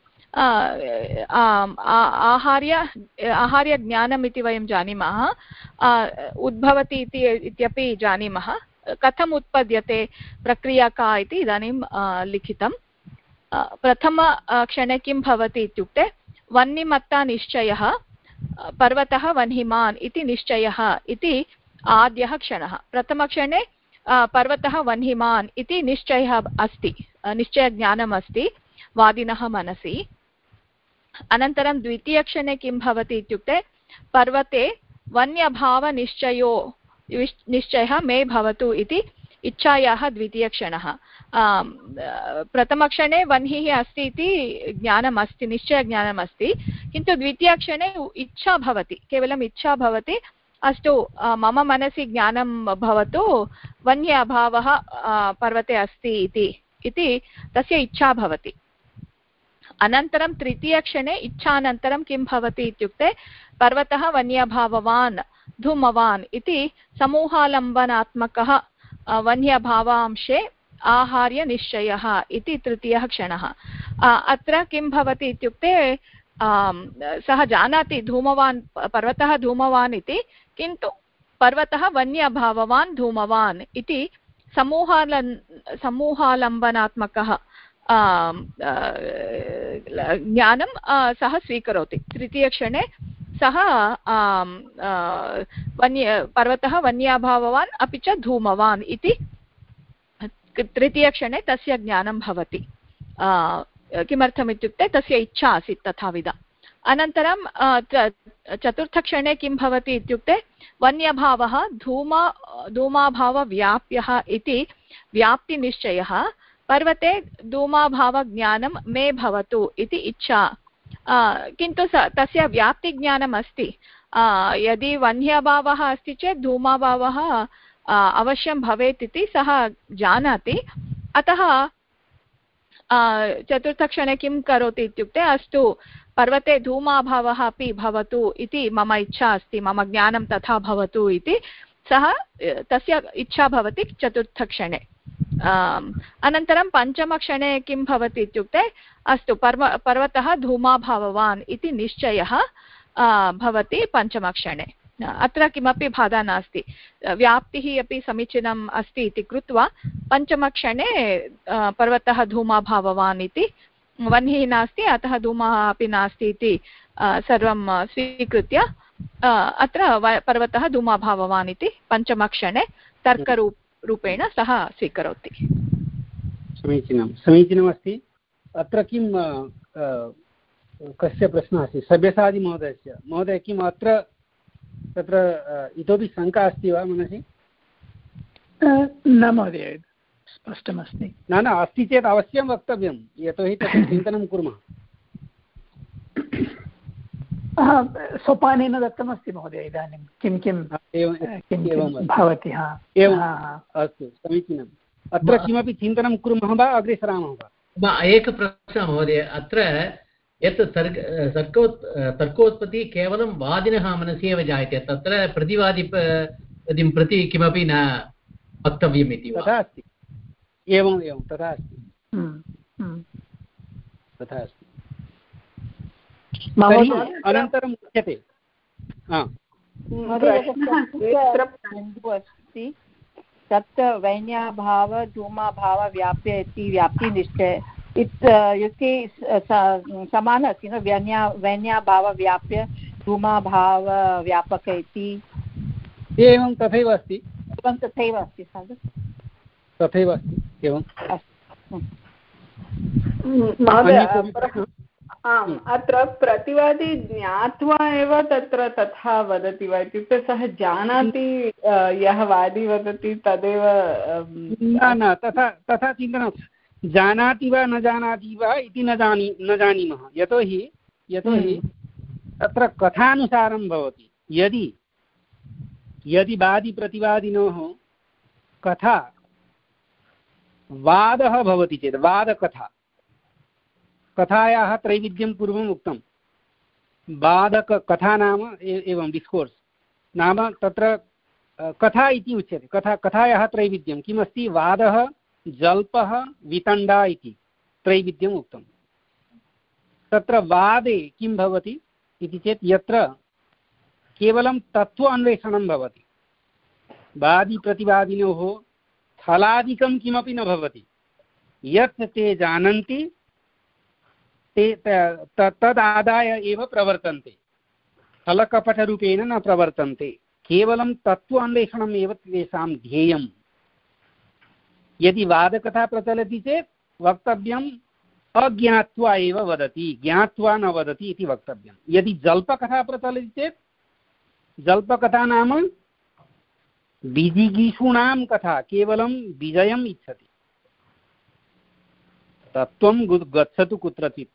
आहार्य आहार्यज्ञानम् इति वयं जानीमः उद्भवति इति इत्यपि जानीमः। कथम् उत्पद्यते प्रक्रिया का इति इदानीं लिखितं। प्रथमक्षणे किं भवति इत्युक्ते वह्निमत्ता निश्चयः पर्वतः वह्निमान् इति निश्चयः इति आद्यः क्षणः। प्रथमक्षणे पर्वतः वह्निमान् इति निश्चयः अस्ति, निश्चयज्ञानम् अस्ति वादिनः मनसि। अनन्तरं द्वितीयक्षणे किं भवति इत्युक्ते पर्वते वन्यभावनिश्चयो निश्चयः मे भवतु इति इच्छायाः द्वितीयक्षणः। प्रथमक्षणे वह्निः अस्ति इति ज्ञानम् अस्ति, निश्चयज्ञानम् अस्ति, किन्तु द्वितीयक्षणे इच्छा भवति, केवलम् इच्छा भवति, अस्तु मम मनसि ज्ञानं भवतु वन्य अभावः पर्वते अस्ति इति इति तस्य इच्छा भवति। अनन्तरं तृतीयक्षणे इच्छानन्तरं किं भवति इत्युक्ते पर्वतः वन्यभाववान् धूमवान् इति समूहालम्बनात्मकः वन्यभावांशे आहार्य निश्चयः इति तृतीयः क्षणः। अत्र किं भवति इत्युक्ते सः जानाति धूमवान् पर्वतः धूमवान् इति, किन्तु पर्वतः वन्यभाववान् धूमवान् इति समूहालं समूहालम्बनात्मकः ज्ञानं सः स्वीकरोति। तृतीयक्षणे सः वन्य पर्वतः वन्याभाववान् अपि च धूमवान् इति तृतीयक्षणे तस्य ज्ञानं भवति। किमर्थम् इत्युक्ते तस्य इच्छा आसीत् तथाविध। अनन्तरं चतुर्थक्षणे किं भवति इत्युक्ते वन्यभावः धूमा धूमाभावव्याप्यः इति व्याप्तिनिश्चयः, पर्वते धूमाभावज्ञानं मे भवतु इति इच्छा, किन्तु तस्य व्याप्तिज्ञानम् अस्ति। यदि वन्यभावः अस्ति चेत् धूमाभावः अवश्यं भवेत् इति सः जानाति। अतः चतुर्थक्षणे किं करोति इत्युक्ते अस्तु पर्वते धूमाभावः अपि भवतु इति मम इच्छा अस्ति, मम ज्ञानं तथा भवतु इति सः तस्य इच्छा भवति चतुर्थक्षणे। अनन्तरं पञ्चमक्षणे किं भवति इत्युक्ते अस्तु पर्व पर्वतः धूमाभाववान् इति निश्चयः भवति पञ्चमक्षणे। अत्र किमपि बाधा नास्ति, व्याप्तिः अपि समीचीनम् अस्ति इति कृत्वा पञ्चमक्षणे पर्वतः धूमाभाववान् इति, वह्निः नास्ति अतः धूमः अपि नास्ति इति सर्वं स्वीकृत्य अत्र पर्वतः धूमाभाववान् इति पञ्चमक्षणे तर्करूप रूपेण सः स्वीकरोति। समीचीनं समीचीनमस्ति। अत्र किं कस्य प्रश्नः अस्ति? सव्यसाचि महोदयस्य। महोदय किम् अत्र तत्र इतोपि शङ्का अस्ति वा मनसि? न महोदय, स्पष्टमस्ति। न न अस्ति चेत् अवश्यं वक्तव्यं, यतोहि तत्र चिन्तनं कुर्मः। सोपानेन दत्तमस्ति महोदय इदानीं किं किं एवं भवति। एवम् अस्तु समीचीनम्। अत्र किमपि चिन्तनं कुर्मः वा अग्रे सरामः वा? एकः प्रश्नः महोदय, अत्र यत् तर्क तर्कोत् तर्कोत्पत्तिः केवलं वादिनः मनसि एव जायते, तत्र प्रतिवादिं प्रति किमपि न वक्तव्यम् इति तथा अस्ति? एवम् एवं तथा अस्ति, तथा अस्ति। अनन्तरम् उच्यते अस्ति तत् वैन्याभाव धूमाभाव व्याप्य इति व्याप्तिनिश्चय इत्युक्ते समानः अस्ति न, वैन्या वैन्याभाव व्याप्य धूमाभाव व्यापक इति। एवं तथैव अस्ति, एवं तथैव अस्ति खलु? तथैव अस्ति एवं। आम्, अत्र प्रतिवादी ज्ञात्वा एव तत्र तथा वदति वा? इत्युक्ते सः जानाति यः वादी वदति तदेव? न न तथा तथा चिन्तनं, जानाति वा न जानाति वा इति न जानी न जानीमः, यतोहि यतोहि तत्र कथानुसारं भवति। यदि यदि वादिप्रतिवादिनोः कथा वादः भवति चेत्, वादकथा, कथायाः त्रैविध्यं पूर्वम् उक्तं, वादकथा नाम एवं डिस्कोर्स् नाम तत्र कथा इति उच्यते। कथा कथायाः त्रैविध्यं किमस्ति? वादः, जल्पः, वितण्डा इति त्रैविध्यम् उक्तं। तत्र वादे किं भवति इति चेत् यत्र केवलं तत्त्व अन्वेषणं भवति, वादिप्रतिवादिनोः फलादिकं किमपि न भवति, यत् ते जानन्ति ते तदादाय एव प्रवर्तन्ते। छलकपटरूपेण न प्रवर्तन्ते, केवलं तत्त्वान्वेषणम् एव तेषां ध्येयम्। यदि वादकथा प्रचलति चेत् वक्तव्यम् अज्ञात्वा एव वदति, ज्ञात्वा न वदति इति वक्तव्यम्। यदि जल्पकथा प्रचलति चेत् जल्पकथा नाम विजिगीषूणां कथा, केवलं विजयम् इच्छति। तत्त्वं गच्छतु कुत्रचित्,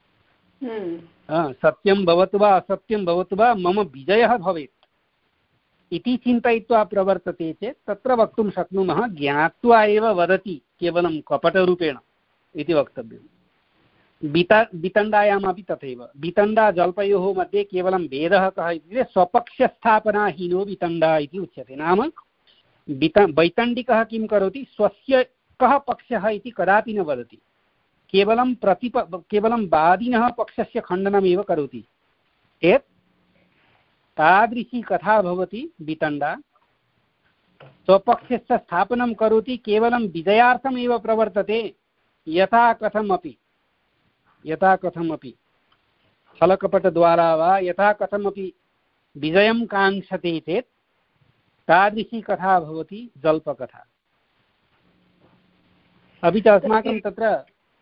सत्यं भवतु वा असत्यं भवतु वा मम विजयः भवेत् इति चिन्तयित्वा प्रवर्तते चेत् तत्र वक्तुं शक्नुमः ज्ञात्वा एव वदति केवलं कपटरूपेण इति वक्तव्यम्। विता वितण्डायामपि तथैव। वितण्डा जल्पयोः मध्ये केवलं भेदः कः इत्युक्ते स्वपक्षस्थापनाहीनो वितण्डा इति उच्यते। नाम वित वैतण्डिकः किं करोति, स्वस्य कः पक्षः इति कदापि न वदति, केवलं प्रतिप केवलं वादिनः पक्षस्य खण्डनमेव करोति। चेत् तादृशी कथा भवति वितण्डा। स्वपक्षस्य स्थापनं करोति, केवलं विजयार्थमेव प्रवर्तते। यथा कथमपि यथा कथमपि छलकपटद्वारा वा यथा कथमपि विजयं काङ्क्षते चेत् तादृशी कथा भवति जल्पकथा। अपि च अस्माकं तत्र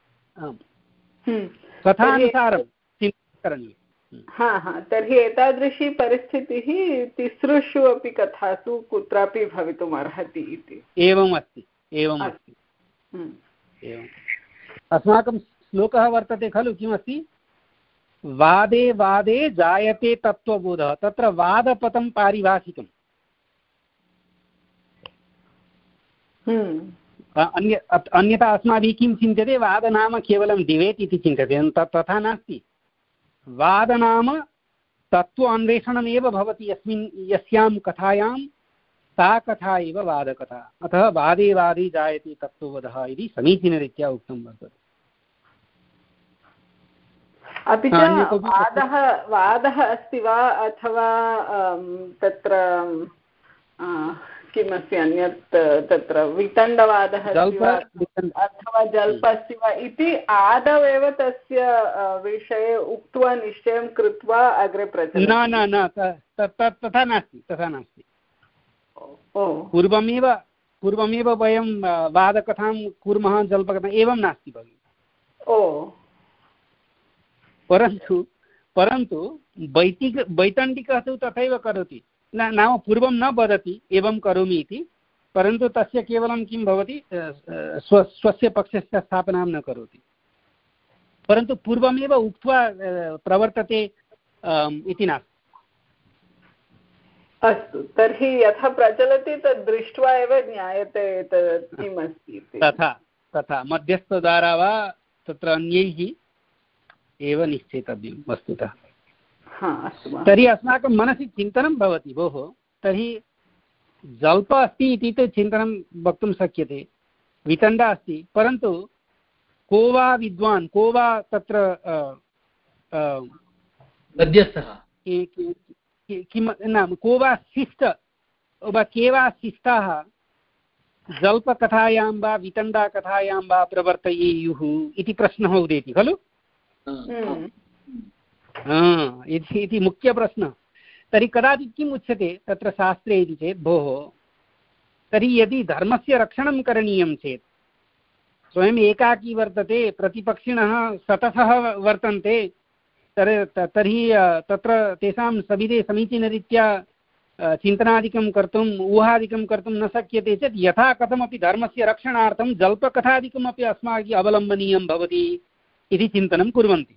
कथानुसारं चिन्तनं करणीयम्। हा हा तर्हि एतादृशी परिस्थितिः तिसृषु अपि कथासु कुत्रापि भवितुम् अर्हति इति। एवम् अस्ति एवम् अस्ति एवम्। अस्माकं श्लोकः वर्तते खलु, किमस्ति, वादे वादे जायते तत्त्वबोधः। तत्र वादपदं पारिभाषिकम्। अन्य अन्यथा अस्माभिः किं चिन्त्यते, वादनाम केवलं डिबेट् इति चिन्त्यते, तथा नास्ति। वादनाम तत्त्व अन्वेषणमेव भवति यस्मिन् यस्यां कथायां, सा कथा एव वादकथा। अतः वादे वादे जायते तत्त्वबोधः इति समीचीनरीत्या उक्तं वर्तते। अपि च वादः वादः अस्ति वा अथवा तत्र किमस्ति अन्यत्, तत्र वितण्डवादः अस्ति वा अथवा जल्प अस्ति वा इति आदौ एव तस्य विषये उक्त्वा निश्चयं कृत्वा अग्रे प्रचलति। न न न तथा नास्ति तथा नास्ति पूर्वमेव पूर्वमेव वयं वादकथां कुर्मः, जल्पकथाम् एवं नास्ति भगिनि। ओ परन्तु परन्तु वैतिक वैतण्डिकः तु तथैव करोति। नाम पूर्वं न वदति एवं करोमि इति, परन्तु तस्य केवलं किं भवति, स्व स्वस्य पक्षस्य स्थापनां न करोति, परन्तु पूर्वमेव उक्त्वा प्रवर्तते इति नास्ति। अस्तु, तर्हि यथा प्रचलति तद् दृष्ट्वा एव ज्ञायते तत् किम् अस्ति। तथा तथा मध्यस्थद्वारा वा तत्र अन्यैः एव निश्चेतव्यं वस्तुतः। तर्हि अस्माकं मनसि चिन्तनं भवति, भोः तर्हि जल्प अस्ति इति तु चिन्तनं वक्तुं शक्यते, वितण्डा अस्ति, परन्तु को वा विद्वान्, को वा तत्र मध्यस्थः, किं नाम को वा शिष्ट वा के वा शिष्टाः जल्पकथायां वा वितण्डाकथायां वा प्रवर्तयेयुः इति प्रश्नः उदेति खलु। इति मुख्यप्रश्नः। तर्हि कदाचित् किम् उच्यते तत्र शास्त्रे इति चेत्, भोः तर्हि यदि धर्मस्य रक्षणं करणीयं चेत्, स्वयम् एकाकी वर्तते, प्रतिपक्षिणः शतशः वर्तन्ते, तर्हि तत्र तेषां सविधे समीचीनरीत्या चिन्तनादिकं कर्तुम् ऊहादिकं कर्तुं न शक्यते चेत् यथा कथमपि धर्मस्य रक्षणार्थं जल्पकथादिकमपि अस्माभिः अवलम्बनीयं भवति इति चिन्तनं कुर्वन्ति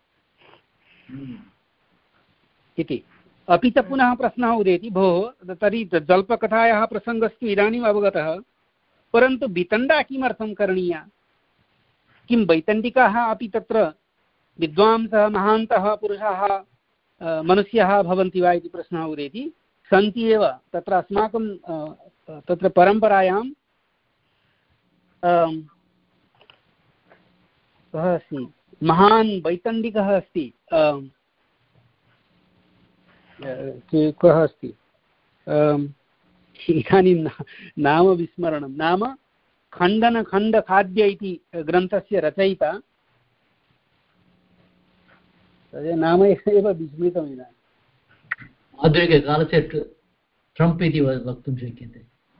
इति। अपि च पुनः प्रश्नः उदेति, भोः तर्हि जल्पकथायाः प्रसङ्गस्तु इदानीम् अवगतः, परन्तु वितण्डा किमर्थं करणीया? किं वैतण्डिकाः अपि तत्र विद्वांसः महान्तः पुरुषाः मनुष्याः भवन्ति वा इति प्रश्नः उदेति। सन्ति एव। तत्र अस्माकं तत्र परम्परायां कः अस्ति, महान् वैतण्डिकः अस्ति, कः अस्ति इदानीं नाम विस्मरणं, नाम खण्डनखण्डखाद्य इति ग्रन्थस्य रचयिता, तस्य नाम एव विस्मृतम् इदानीं। आधुनिककालस्य ट्रम्प् इति वक्तुं शक्यते।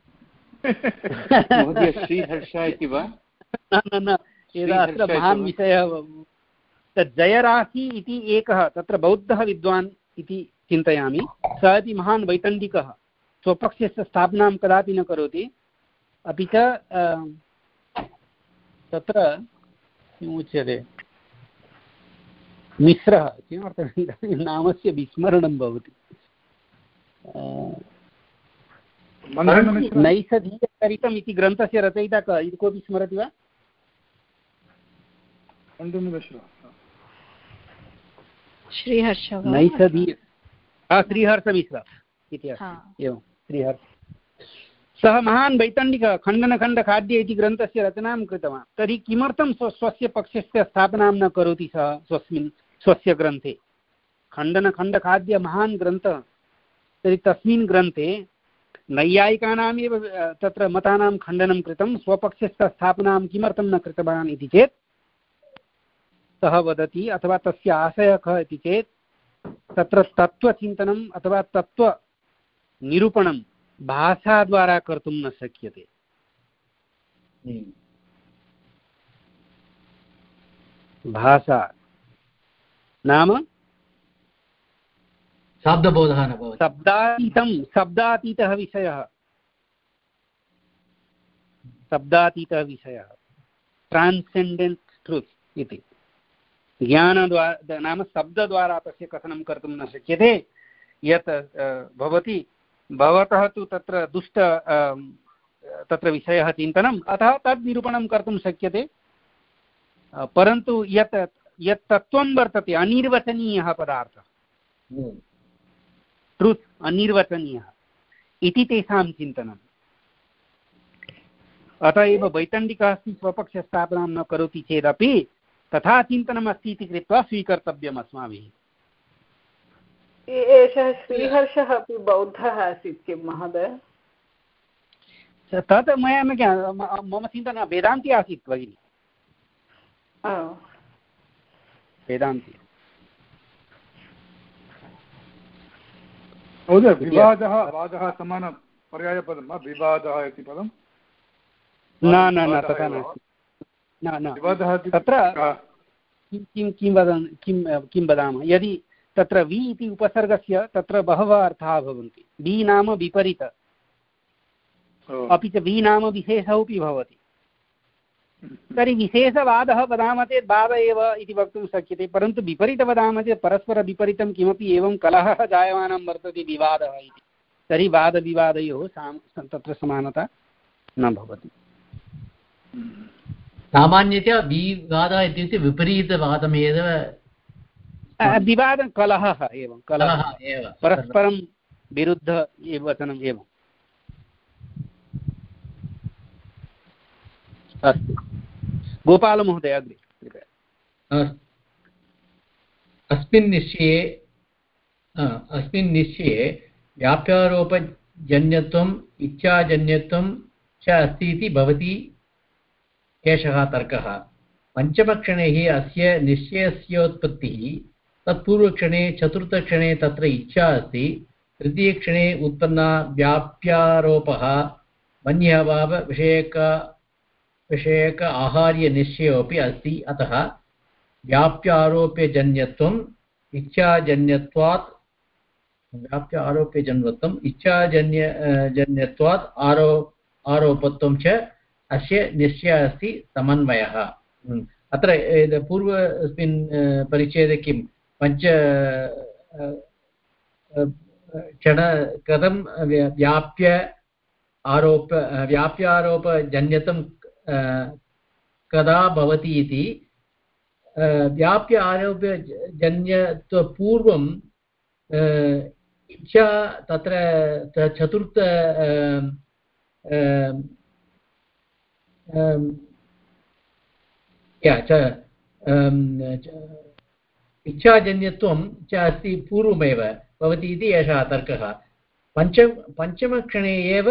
महोदय श्रीहर्ष इति वा? न न यदा अत्र महान् विषयः तत् जयराशि इति एकः तत्र बौद्धः विद्वान् इति चिन्तयामि। सः अपि महान् वैतण्डिकः, स्वपक्षस्य स्थापनां कदापि न करोति। अपि च तत्र किमुच्यते मिश्रः, किमर्थम् इदानीं नामस्य विस्मरणं भवति। नैषधीयचरितम् इति ग्रन्थस्य रचयिता कः इति कोऽपि स्मरति वा? श्रीहर्ष नैषधीय श्रीहर्षमिश्र इति अस्ति। एवं श्रीहर्ष, सः महान् वैतण्डिकः, खण्डनखण्डखाद्य इति ग्रन्थस्य रचनां कृतवान्। तर्हि किमर्थं स्व स्वस्य पक्षस्य स्थापनां न करोति सः स्वस्मिन् स्वस्य ग्रन्थे? खण्डनखण्डखाद्य महान् ग्रन्थः। तर्हि तस्मिन् ग्रन्थे नैयायिकानामेव तत्र मतानां खण्डनं कृतं, स्वपक्षस्य स्थापनां किमर्थं न कृतवान् इति चेत् सः वदति, अथवा तस्य आशयः कः इति चेत् तत्र तत्त्वचिन्तनम् अथवा तत्त्वनिरूपणं भाषाद्वारा कर्तुं न शक्यते। भाषा नाम शब्दबोधः न भवति, शब्दातीतं शब्दातीतः विषयः, शब्दातीतः विषयः, ट्रान्सेण्डेण्ट् ट्रुत् इति। ज्ञानद्वारा नाम शब्दद्वारा तस्य कथनं कर्तुं न शक्यते। यत् भवति भवतः तु तत्र दुष्ट तत्र विषयः चिन्तनम्, अतः तद् निरूपणं कर्तुं शक्यते। परन्तु यत् यत् तत्त्वं वर्तते अनिर्वचनीयः पदार्थः, ट्रुत् अनिर्वचनीयः इति तेषां चिन्तनम्। अतः एव वैतण्डिकः अस्ति, स्वपक्षस्थापनां न करोति चेदपि तथा चिन्तनम् अस्ति इति कृत्वा स्वीकर्तव्यम् अस्माभिः। एषः श्रीहर्षः अपि बौद्धः आसीत् किं महोदय? तत् मया न ज्ञातं, मम चिन्तनं वेदान्ती आसीत् भगिनि, वेदान्ती। महोदय विवादः वादः समानपर्यायपदं वा? विवादः इति पदं न न न तथा नास्ति। न न तत्र किं किं वदन् किं किं वदामः, यदि तत्र वि इति उपसर्गस्य तत्र बहवः अर्थाः भवन्ति। वि नाम विपरीत, अपि च वि नाम विशेषः अपि भवति। तर्हि विशेषवादः वदामः चेत् वाद एव इति वक्तुं शक्यते, परन्तु विपरीतं वदामः चेत् परस्परविपरीतं किमपि एवं कलहः जायमानं वर्तते विवादः इति, तर्हि वादविवादयोः साम तत्र समानता न भवति। सामान्यतया विवादः इत्युक्ते विपरीतवादमेव, विवादः कलहः एवं, कलहः एव, परस्परं विरुद्ध वचनम् एवम्। अस्तु, गोपालमहोदय अग्रे कृपया। अस्मिन् निश्चये अस्मिन् निश्चये व्याप्यारोपजन्यत्वम् इच्छाजन्यत्वं च अस्ति इति भवति एषः तर्कः। पञ्चमक्षणे हि अस्य निश्चयस्योत्पत्तिः, तत्पूर्वक्षणे चतुर्थक्षणे तत्र इच्छा अस्ति, तृतीयक्षणे उत्पन्ना व्याप्यारोपः मन्यभावविषयक विषयक आहार्यनिश्चयोऽपि अस्ति। अतः व्याप्यारोप्यजन्यत्वम् इच्छाजन्यत्वात् व्याप्य आरोप्यजन्यत्वम् इच्छाजन्य जन्यत्वात् आरो आरोपत्वं च अस्य निश्चयः अस्ति समन्वयः। अत्र पूर्वस्मिन् परिच्छेदे किं पञ्च क्षण कथं व्याप्य आरोप व्याप्यारोपजन्यत्वं कदा भवति इति, व्याप्य आरोप्यजन्यत्वपूर्वं इच्छा तत्र चतुर्थ इच्छाजन्यत्वं च अस्ति पूर्वमेव भवति इति एषः तर्कः। पञ्च पञ्चमक्षणे एव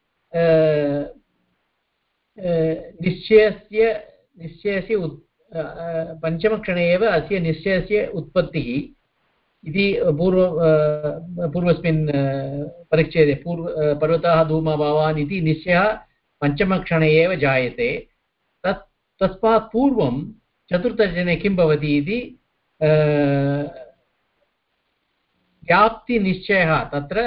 निश्चयस्य निश्चयस्य उत् पञ्चमक्षणे एव अस्य निश्चयस्य उत्पत्तिः, इति पूर्व पूर्वस्मिन् परिच्छेदे पूर्व पर्वताः धूमभावान् इति निश्चयः पञ्चमक्षणे एव जायते। तत् तस्मात् पूर्वं चतुर्थजने किं भवति इति व्याप्तिनिश्चयः तत्र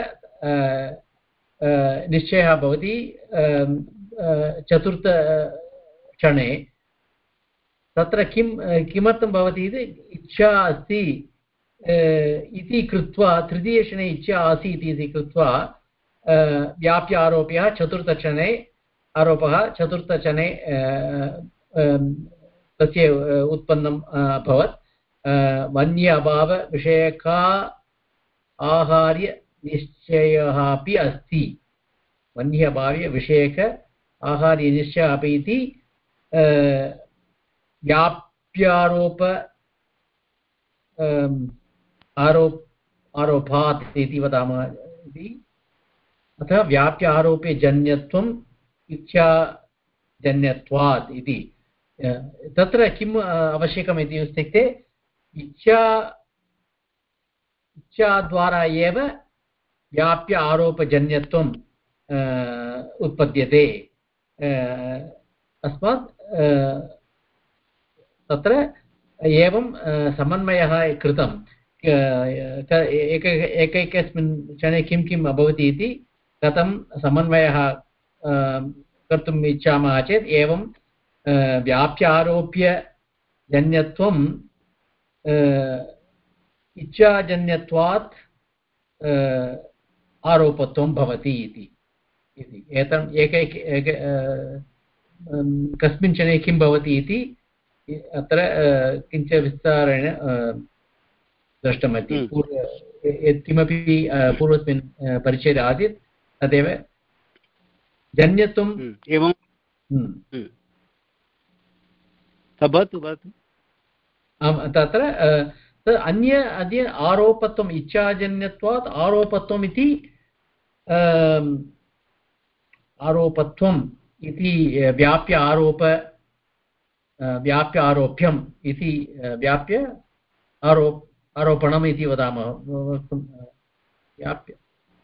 निश्चयः भवति चतुर्थक्षणे। तत्र किं किमर्थं भवति इति इच्छा अस्ति इति कृत्वा तृतीयक्षणे इच्छा आसीत् इति कृत्वा व्याप्य आरोप्यः चतुर्थक्षणे आरोपः चतुर्थक्षणे तस्य उत्पन्नम् अभवत्। वन्य अभाव विषयका आहार्य निश्चयः अपि अस्ति। वन्य अभाव्य विषयक आहार्य निश्चयः अपि इति व्याप्यारोप आरोप आरोपात् इति वदामः इति। अतः व्याप्य आरोपे जन्यत्वम् इच्छाजन्यत्वात् इति। तत्र किम् आवश्यकम् इति इत्युक्ते इच्छा इच्छाद्वारा एव व्याप्य आरोपजन्यत्वम् उत्पद्यते। अस्मात् तत्र एवं समन्वयः कृतम्। एक एकैकस्मिन् क्षणे किं किम् अभवत् इति कथं समन्वयः कर्तुम् इच्छामः चेत् एवं व्याप्य आरोप्य जन्यत्वम् इच्छाजन्यत्वात् आरोपत्वं भवति इति। एतम् एकैक एक कस्मिन् क्षणे किं भवति इति अत्र किञ्चित् विस्तारेण दृष्टमस्ति। पूर्व यत्किमपि पूर्वस्मिन् परिच्छेदे आसीत् तदेव जन्यत्वम् एवं तत्र अन्य अद्य आरोपत्वम् इच्छाजन्यत्वात् आरोपत्वम् इति आरोपत्वम् इति व्याप्य आरोप व्याप्य आरोप्यम् इति व्याप्य आरोप आरोपणम् इति वदामः। व्याप्य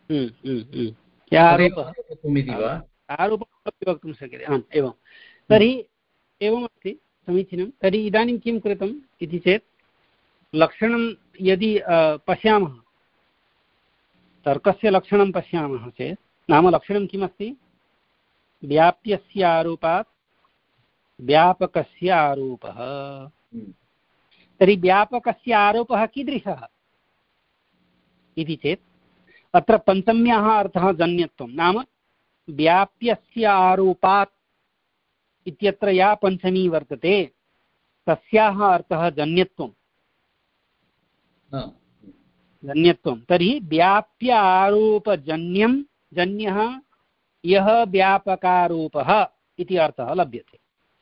इति वा आरोपमपि वक्तुं शक्यते। आम् एवं तर्हि एवमस्ति समीचीनं। तर्हि इदानीं किं कृतम् इति चेत् लक्षणं यदि पश्यामः तर्कस्य लक्षणं पश्यामः चेत् नाम लक्षणं किमस्ति व्याप्यस्य आरोपात् व्यापकस्य आरोपः। तर्हि व्यापकस्य आरोपः कीदृशः इति चेत् अत्र पञ्चम्याः अर्थः जन्यत्वं नाम व्याप्यस्य आरोपात् इत्यत्र या पञ्चमी वर्तते तस्याः अर्थः जन्यत्वं जन्यत्वं। तर्हि व्याप्य आरोपजन्यं जन्यः यः व्यापकारोपः इति अर्थः लभ्यते।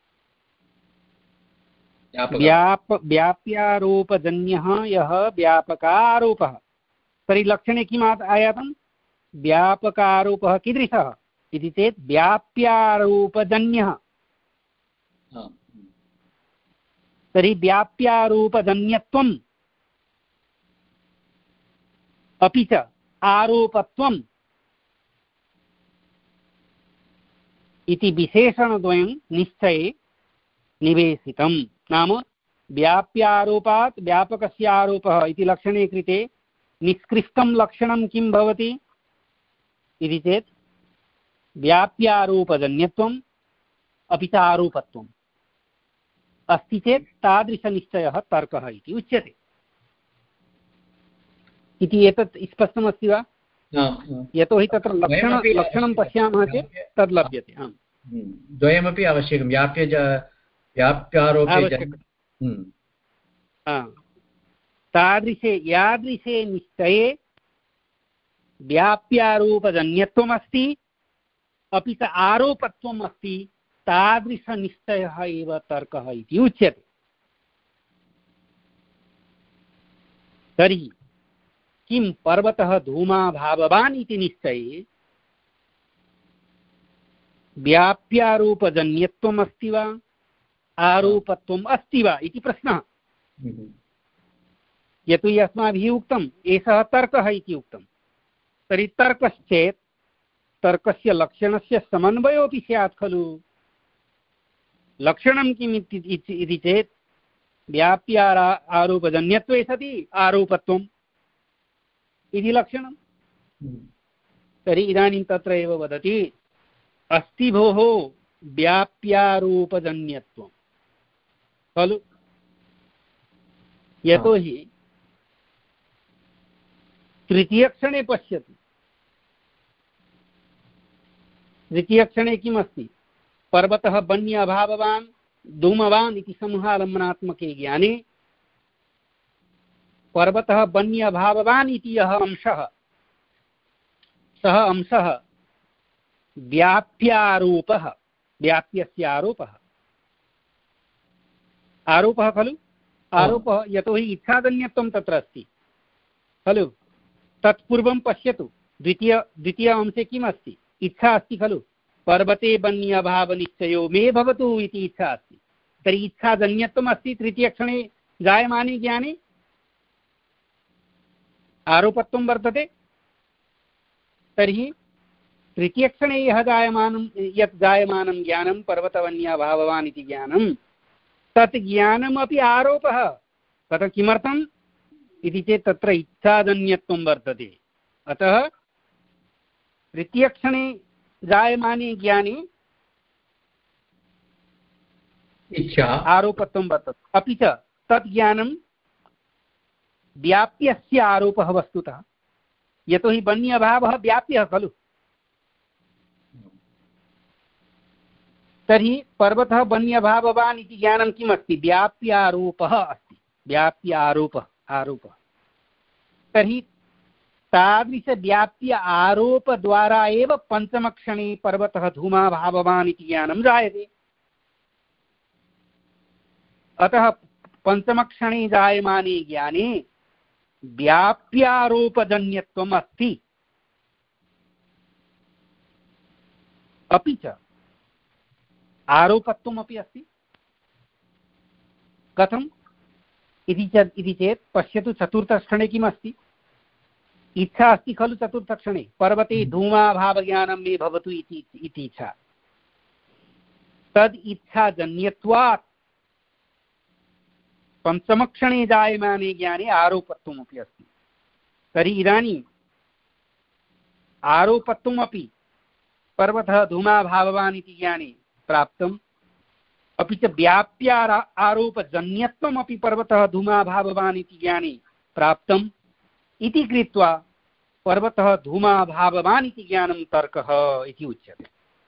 व्याप व्याप्यारोपजन्यः यः व्यापकारोपः। तर्हि लक्षणे किम् आयातं व्यापकारोपः कीदृशः इति चेत् व्याप्यारोपजन्यः। तर्हि व्याप्यारोपजन्यत्वम् अपि च आरोपत्वम् इति विशेषणद्वयं निश्चये निवेशितं। नाम व्याप्यारोपात् व्यापकस्य आरोपः इति लक्षणे कृते निष्कृष्टं लक्षणं किं भवति इति चेत् व्याप्यारोपजन्यत्वम् अपि च आरोपत्वम् अस्ति चेत् तादृशनिश्चयः तर्कः इति उच्यते। इति एतत् स्पष्टमस्ति वा? यतोहि तत्र लक्षण लक्षणं पश्यामः चेत् तद् लभ्यते। आम् द्वयमपि आवश्यकं व्याप्य व्याप्यारोपे तादृशे यादृशे निश्चये व्याप्यारोपजन्यत्वमस्ति अपि च आरोपत्वम् अस्ति तादृशनिश्चयः एव तर्कः इति उच्यते। तर्हि किं पर्वतः धूमाभाववान् इति निश्चये व्याप्यारोपजन्यत्वम् अस्ति वा आरोपत्वम् अस्ति वा इति प्रश्नः। यतोहि अस्माभिः उक्तम् एषः तर्कः इति उक्तं, तर्हि तर्कश्चेत् तर्कस्य लक्षणस्य समन्वयोऽपि स्यात् खलु। लक्षणं किम् इति चेत् व्याप्यारा आरोपजन्यत्वे सति आरोपत्वम् इति लक्षणं। तर्हि इदानीं तत्र एव वदति अस्ति भोः व्याप्यारोपजन्यत्वं खलु। यतोहि तृतीयक्षणे पश्यतु, तृतीयक्षणे किमस्ति, पर्वतः बन्य अभाववान् धूमवान् इति समूहालम्बनात्मके ज्ञाने पर्वतः बन्य अभाववान् इति यः अंशः, सः अंशः व्याप्यारोपः, व्याप्यस्य आरोपः, आरोपः खलु। आरोपः यतोहि इच्छाजन्यत्वं तत्र अस्ति खलु। तत्पूर्वं पश्यतु, द्वितीय द्वितीय अंशे किम् अस्ति, इच्छा अस्ति खलु। पर्वते बन्यभावनिश्चयो मे भवतु इति इच्छा अस्ति। तर्हि इच्छाजन्यत्वम् अस्ति तृतीयक्षणे जायमाने ज्ञाने, आरोपत्वं वर्तते। तर्हि तृतीयक्षणे यः जायमानं यत् जायमानं ज्ञानं पर्वतवन्यभाववान् इति ज्ञानं, तत् ज्ञानमपि आरोपः। तत् किमर्थम् इति चेत् तत्र इच्छाजन्यत्वं वर्तते। अतः तृतीयक्षणे जायमाने ज्ञाने इच्छा आरोपत्वं वर्तते। अपि च तत् ज्ञानं व्याप्यस्य आरोपः वस्तुतः, यतोहि बन्यभावः व्याप्यः खलु। तर्हि पर्वतः बन्यभाववान् इति ज्ञानं किम् अस्ति, व्याप्यारोपः अस्ति, व्याप्यारोपः आरोपः। तर्हि तादृशव्याप्य आरोपद्वारा एव पञ्चमक्षणे पर्वतः धूमाभाववान् इति ज्ञानं जायते। अतः पञ्चमक्षणे जायमाने ज्ञाने व्याप्यारोपजन्यत्वम् अस्ति। अपि च आरोपत्वमपि अस्ति। कथम् इति चेत् पश्यतु, चतुर्थक्षणे किम् अस्ति, इच्छा अस्ति खलु। चतुर्थक्षणे पर्वते धूमाभावज्ञानं मे भवतु इति इच्छा, तद् इच्छाजन्यत्वात् पञ्चमक्षणे जायमाने ज्ञाने आरोपत्वमपि अस्ति। तर्हि इदानीम् आरोपत्वमपि पर्वतः धूमाभाववान् इति ज्ञाने प्राप्तम्, अपि च व्याप्यारा आरोपजन्यत्वमपि पर्वतः धूमाभाववान् इति ज्ञाने प्राप्तम् इति कृत्वा पर्वतः धूमाभाववान् इति ज्ञानं तर्कः इति उच्यते।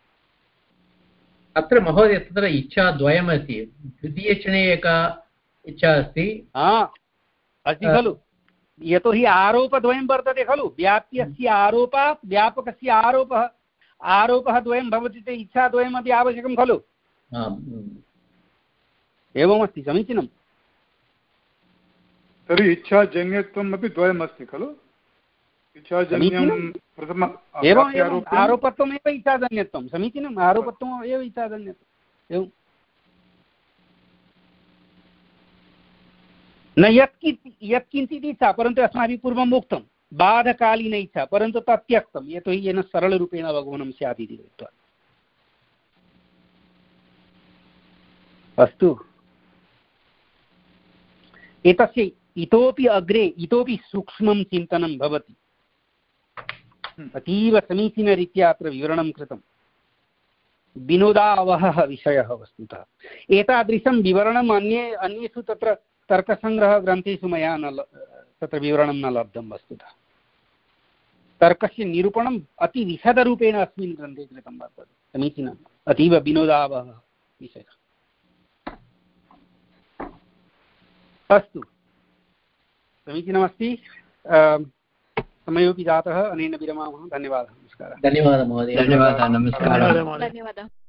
अत्र महोदय तत्र इच्छा द्वयमस्ति। द्वितीयक्षणे एका इच्छा अस्ति, अस्ति खलु। यतोहि आरोपद्वयं वर्तते खलु, व्याप्यस्य आरोपात् व्यापकस्य आरोपः, आरोपः द्वयं भवति चेत् इच्छाद्वयमपि आवश्यकं खलु। एवमस्ति, समीचीनं। तर्हि इच्छाजन्यत्वम् अपि द्वयमस्ति खलु। इच्छाजन्यं प्रथम एवम् आरोपत्वमेव इच्छाजन्यत्वं, समीचीनम्। आरोपत्वम् एव इच्छाजन्यत्वम्। एवं न यत्किञ्चित् यत्किञ्चित् इच्छा, परन्तु अस्माभिः पूर्वम् उक्तं बाधकालीन इच्छा, परन्तु तत् त्यक्तं, यतोहि येन सरलरूपेण अवगमनं स्यात् इति कृत्वा। अस्तु, एतस्य इतोपि अग्रे इतोपि सूक्ष्मं चिन्तनं भवति। अतीव समीचीनरीत्या अत्र विवरणं कृतं। विनोदावहः विषयः वस्तुतः। एतादृशं विवरणम् अन्ये अन्येषु तत्र तर्कसङ्ग्रहग्रन्थेषु मया न तत्र विवरणं न लब्धं वस्तुतः। तर्कस्य निरूपणम् अतिविशदरूपेण अस्मिन् ग्रन्थे कृतं वर्तते। समीचीनम्, अतीव विनोदावहः विषयः। अस्तु, समीचीनमस्ति। समयोपि जातः, अनेन विरमामः। धन्यवादः, नमस्कारः। धन्यवादः महोदय। धन्यवादः, नमस्कारः। धन्यवादः।